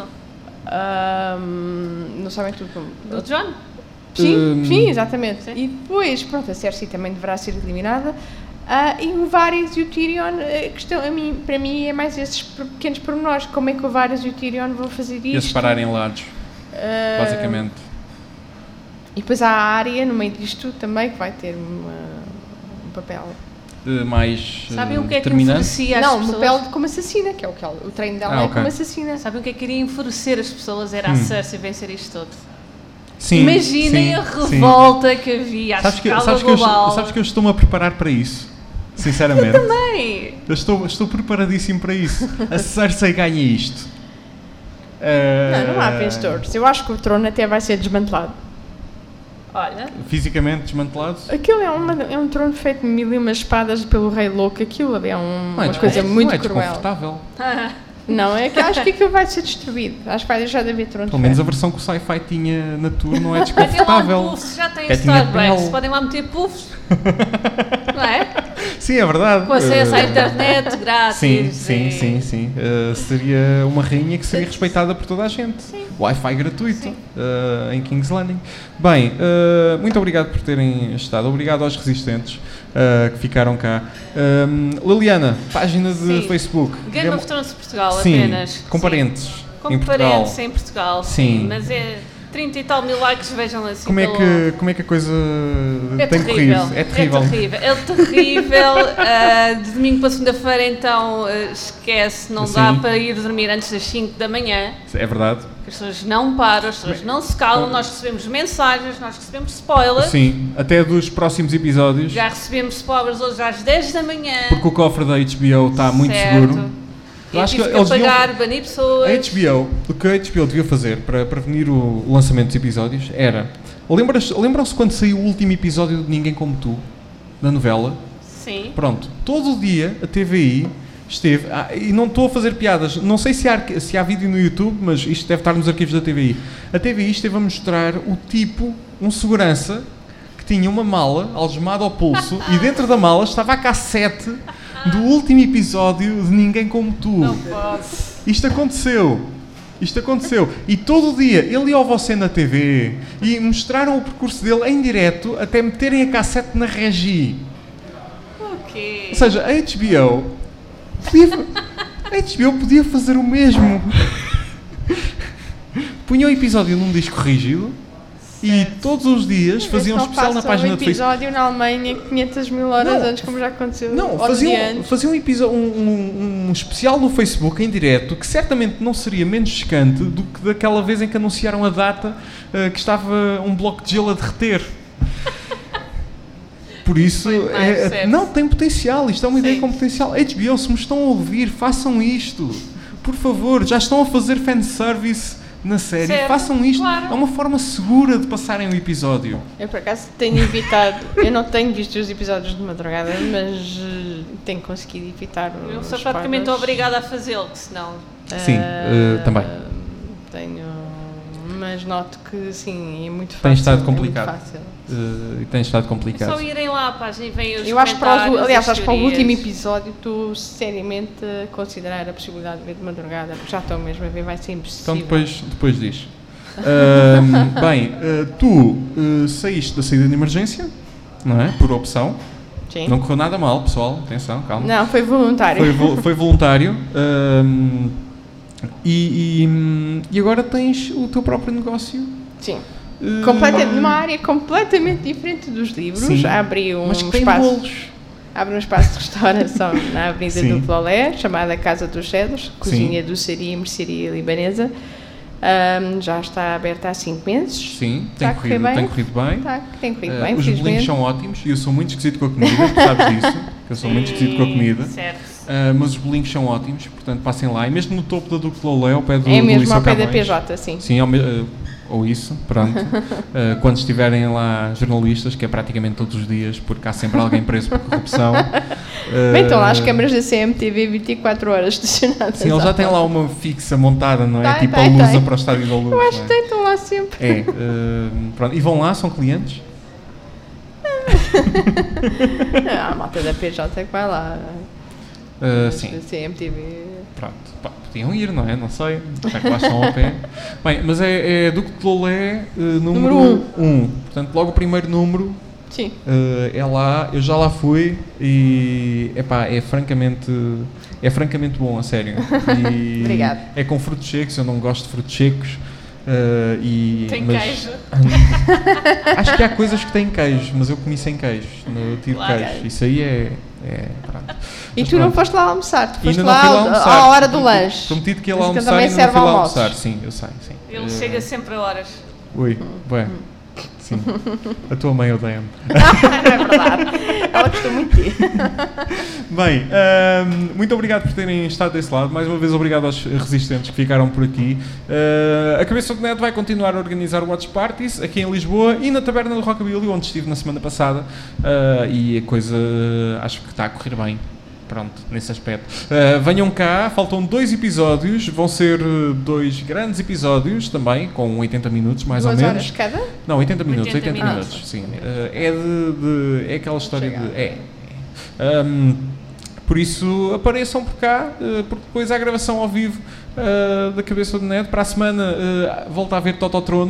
Um, não sabem tudo como. Do John? Sim, Hum. sim, exatamente. Sim. E depois, pronto, a Cersei também deverá ser eliminada. Ah, e o Varys e o Tyrion, a questão, a mim, para mim, é mais esses pequenos pormenores. Como é que o Varys e o Tyrion vão fazer isto? Ia separarem lados, Ah, basicamente. E depois há a Arya no meio disto tudo também, que vai ter uma, um papel. Uh, mais uh, Sabem o que é que determinante. enfurecia as não, um pessoas? papel de como assassina, que é o que ela, o treino dela Ah, é ok. como assassina. Sabem o que é que iria enfurecer as pessoas? Era a Hum. Cersei vencer isto tudo. Sim, Imaginem sim, a sim. revolta que havia à Sabes que, escala sabes, que eu, global. sabes que eu estou-me a preparar para isso, sinceramente. Também. Eu estou, estou preparadíssimo para isso. A Cersei ganha isto. Uh, Não, não há pensadores. Eu acho que o trono até vai ser desmantelado. Olha, Fisicamente desmantelado. Aquilo é, uma, é um trono feito de mil e umas espadas pelo rei louco. Aquilo é um- Não é uma coisa descon- muito não é cruel. desconfortável. Não, é que acho que aquilo vai ser destruído. Acho que vai deixar de haver trono Pelo de menos a ferro. versão que o Sci-Fi tinha na tour não é vai ter lá um desconfortável. puffs, já tem Até tinha Starbucks, pele. podem lá meter puffs. Não é? Sim, é verdade. Com acesso à Uh, internet grátis. Sim, sim, e- sim, sim. Uh, seria uma rainha que seria respeitada por toda a gente. Wi-Fi gratuito uh, em King's Landing. Bem, uh, muito obrigado por terem estado. Obrigado aos resistentes uh, que ficaram cá. Um, Liliana, página de Sim. Facebook. Game Gam- of Thrones de Portugal Sim, apenas. com Sim. parentes Com em Portugal. parentes em Portugal, sim. Sim. Mas é trinta e tal mil likes, vejam lá assim. Como é, pelo- que, como é que a coisa É tem terrível. corrido? É terrível. É terrível. É terrível. Ah, de domingo para segunda-feira, então, ah, esquece, não dá Sim. para ir dormir antes das cinco da manhã. É verdade. As pessoas não param, as pessoas não se calam, nós recebemos mensagens, nós recebemos spoilers. Sim, até dos próximos episódios. Já recebemos spoilers hoje às dez da manhã. Porque o cofre da H B O está muito Certo. seguro. Eu acho tive que que, eles deviam- apagar, banir pessoas. A H B O, o que a H B O devia fazer para prevenir o lançamento dos episódios era. Lembras- Lembram-se quando saiu o último episódio de Ninguém Como Tu, da novela? Sim. Pronto, todo o dia a T V I esteve. Ah, e não estou a fazer piadas, não sei se há, arqui- se há vídeo no YouTube, mas isto deve estar nos arquivos da T V I. A T V I esteve a mostrar o tipo, um segurança, que tinha uma mala algemada ao pulso e dentro da mala estava a cassete do último episódio de Ninguém Como Tu. Não posso. Isto aconteceu. Isto aconteceu. E todo o dia ele ia ao Você na T V e mostraram o percurso dele em direto até meterem a cassete na regi. Ok. Ou seja, a H B O podia, a H B O podia fazer o mesmo. Punha o episódio num disco rígido e todos os dias faziam um Não especial na façam página um de Facebook. episódio na Alemanha quinhentas mil horas Não, antes, como já aconteceu. Não, ou faziam, de antes. faziam um, episo- um, um- um especial no Facebook em direto que certamente não seria menos chocante do que daquela vez em que anunciaram a data uh, que estava um bloco de gelo a derreter. Por isso, Foi mais é- sexy. não, tem potencial, isto é uma Sim. ideia com potencial. H B O, se me estão a ouvir, façam isto. por favor, já estão a fazer fanservice na série, Certo, façam isto. claro. É uma forma segura de passarem o episódio. Eu, por acaso, tenho evitado. Eu não tenho visto os episódios de madrugada, mas uh, tenho conseguido evitar. Eu os sou praticamente spoilers. obrigada a fazê-lo, senão. Sim, Uh, uh, também. Tenho. Mas noto que, sim, é muito fácil. Tem estado é muito complicado. fácil. Uh, e tem estado É complicado. só irem lá à página e veem os Eu acho que para o, comentários, aliás, as acho que para o teorias. último episódio estou seriamente a considerar a possibilidade de ver de madrugada, porque já estou mesmo a ver, vai ser impossível. Então depois, depois diz. Ahm, bem, uh, tu uh, saíste da saída de emergência, não é? Por opção. Sim. Não correu nada mal, pessoal. Atenção, calma. Não, foi voluntário. Foi, vo- foi voluntário. ahm, e, e, e agora tens o teu próprio negócio. Sim. Uh, Completamente, numa área completamente diferente dos livros. Sim, Abri um mas que tem espaço. bolos. Abre um espaço de restauração na Avenida Sim. do Clolé, chamada Casa dos Cedros, cozinha, doçaria e mercearia libanesa. Ahm, já está aberta há cinco meses. Sim, Está tem a correr corrido, bem? tem corrido bem. Tá, tem corrido Uh, bem, os bolinhos felizmente. são ótimos e eu sou muito esquisito com a comida, tu sabes disso, que eu sou muito esquisito com a comida. Certo. Uh, mas os bolinhos são ótimos, portanto passem lá. E mesmo no topo da Duque Lolé, ao pé do É do mesmo Liceu ao pé da Camões. P J, sim. Sim, ao me- uh, ou isso, pronto. Uh, quando estiverem lá jornalistas, que é praticamente todos os dias, porque há sempre alguém preso por corrupção. Uh, Bem, estão lá as câmaras da C M T V vinte e quatro horas estacionadas. Sim, eles já à têm lá uma fixa montada, não é? Tem, tipo tem, a Lusa tem. para o Estádio da Luz. Eu acho que não é? tem, estão lá sempre. É, uh, pronto. E vão lá, são clientes? Ah, a malta da P J é que vai lá. Uh, Da sim. C M T V. Pronto, pá, podiam ir, não é? Não sei, já que lá estão ao pé. Bem, mas é, é Duque de Lolé, uh, número Número um. Portanto, logo o primeiro número Sim. uh, é lá, eu já lá fui e epá, é francamente é francamente bom, a sério. E Obrigada. é com frutos secos, eu não gosto de frutos secos. uh, e, Tem mas- queijo. Acho que há coisas que têm queijo, mas eu comi sem queijo, no tiro Claro. queijo. Isso aí é. é pronto. E Mas tu não pronto. foste lá almoçar, tu foste Ainda não lá, fui lá ao- almoçar. à hora do Prometi- lanche. Prometido que ia lá Mas que almoçar também e ainda não serve fui lá almoços. almoçar. Sim, eu sei, sim. Ele Eh, chega sempre a horas. Ui, bem. Sim. A tua mãe odeia-me. Não é verdade. Ela gostou muito de ti. Bem, ahm, muito obrigado por terem estado desse lado. Mais uma vez, obrigado aos resistentes que ficaram por aqui. Ah, a Cabeça de Neto vai continuar a organizar Watch Parties aqui em Lisboa e na Taberna do Rockabilly, onde estive na semana passada. Ah, e a coisa acho que está a correr bem. Pronto, nesse aspecto. Uh, venham cá, faltam dois episódios, vão ser uh, dois grandes episódios também, com oitenta minutos mais Duas ou menos. horas cada? Não, oitenta minutos, oitenta oitenta minutos, minutos. sim. Uh, é de, de- é aquela história Chega. de... É. é. Um, por isso, apareçam por cá, uh, porque depois há a gravação ao vivo uh, da Cabeça de Neto. Para a semana, uh, volta a ver Tototrono.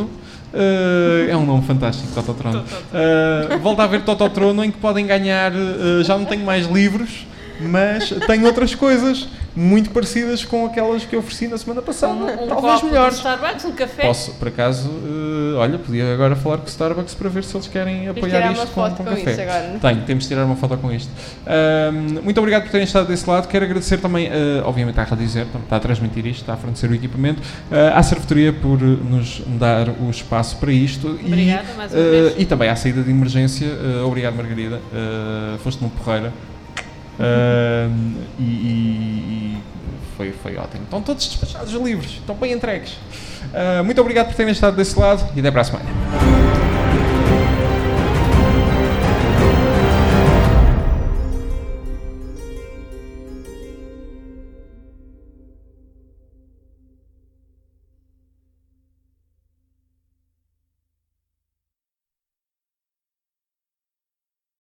Uh, é um nome fantástico, Tototrono. Uh, volta a ver Tototrono, em que podem ganhar... uh, já não tenho mais livros, mas tenho outras coisas muito parecidas com aquelas que eu ofereci na semana passada. Um, um Talvez copo melhores. de Starbucks, um café. Posso, por acaso, eh, olha, podia agora falar com o Starbucks para ver se eles querem apoiar tirar isto uma com, foto com com café. isso agora, não? Tenho, temos de tirar uma foto com isto. Ahm, muito obrigado por terem estado desse lado. Quero agradecer também, eh, obviamente, à Rádio Zero, está a transmitir isto, está a fornecer o equipamento, eh, à Cervedoria por nos dar o espaço para isto. Obrigada, e, mais uma eh, vez. e também à saída de emergência. eh, obrigado, Margarida. Eh, foste uma porreira. Ahm, e, e- e foi, foi ótimo. Estão todos despachados os livros, estão bem entregues. Ah, muito obrigado por terem estado desse lado e até para a semana.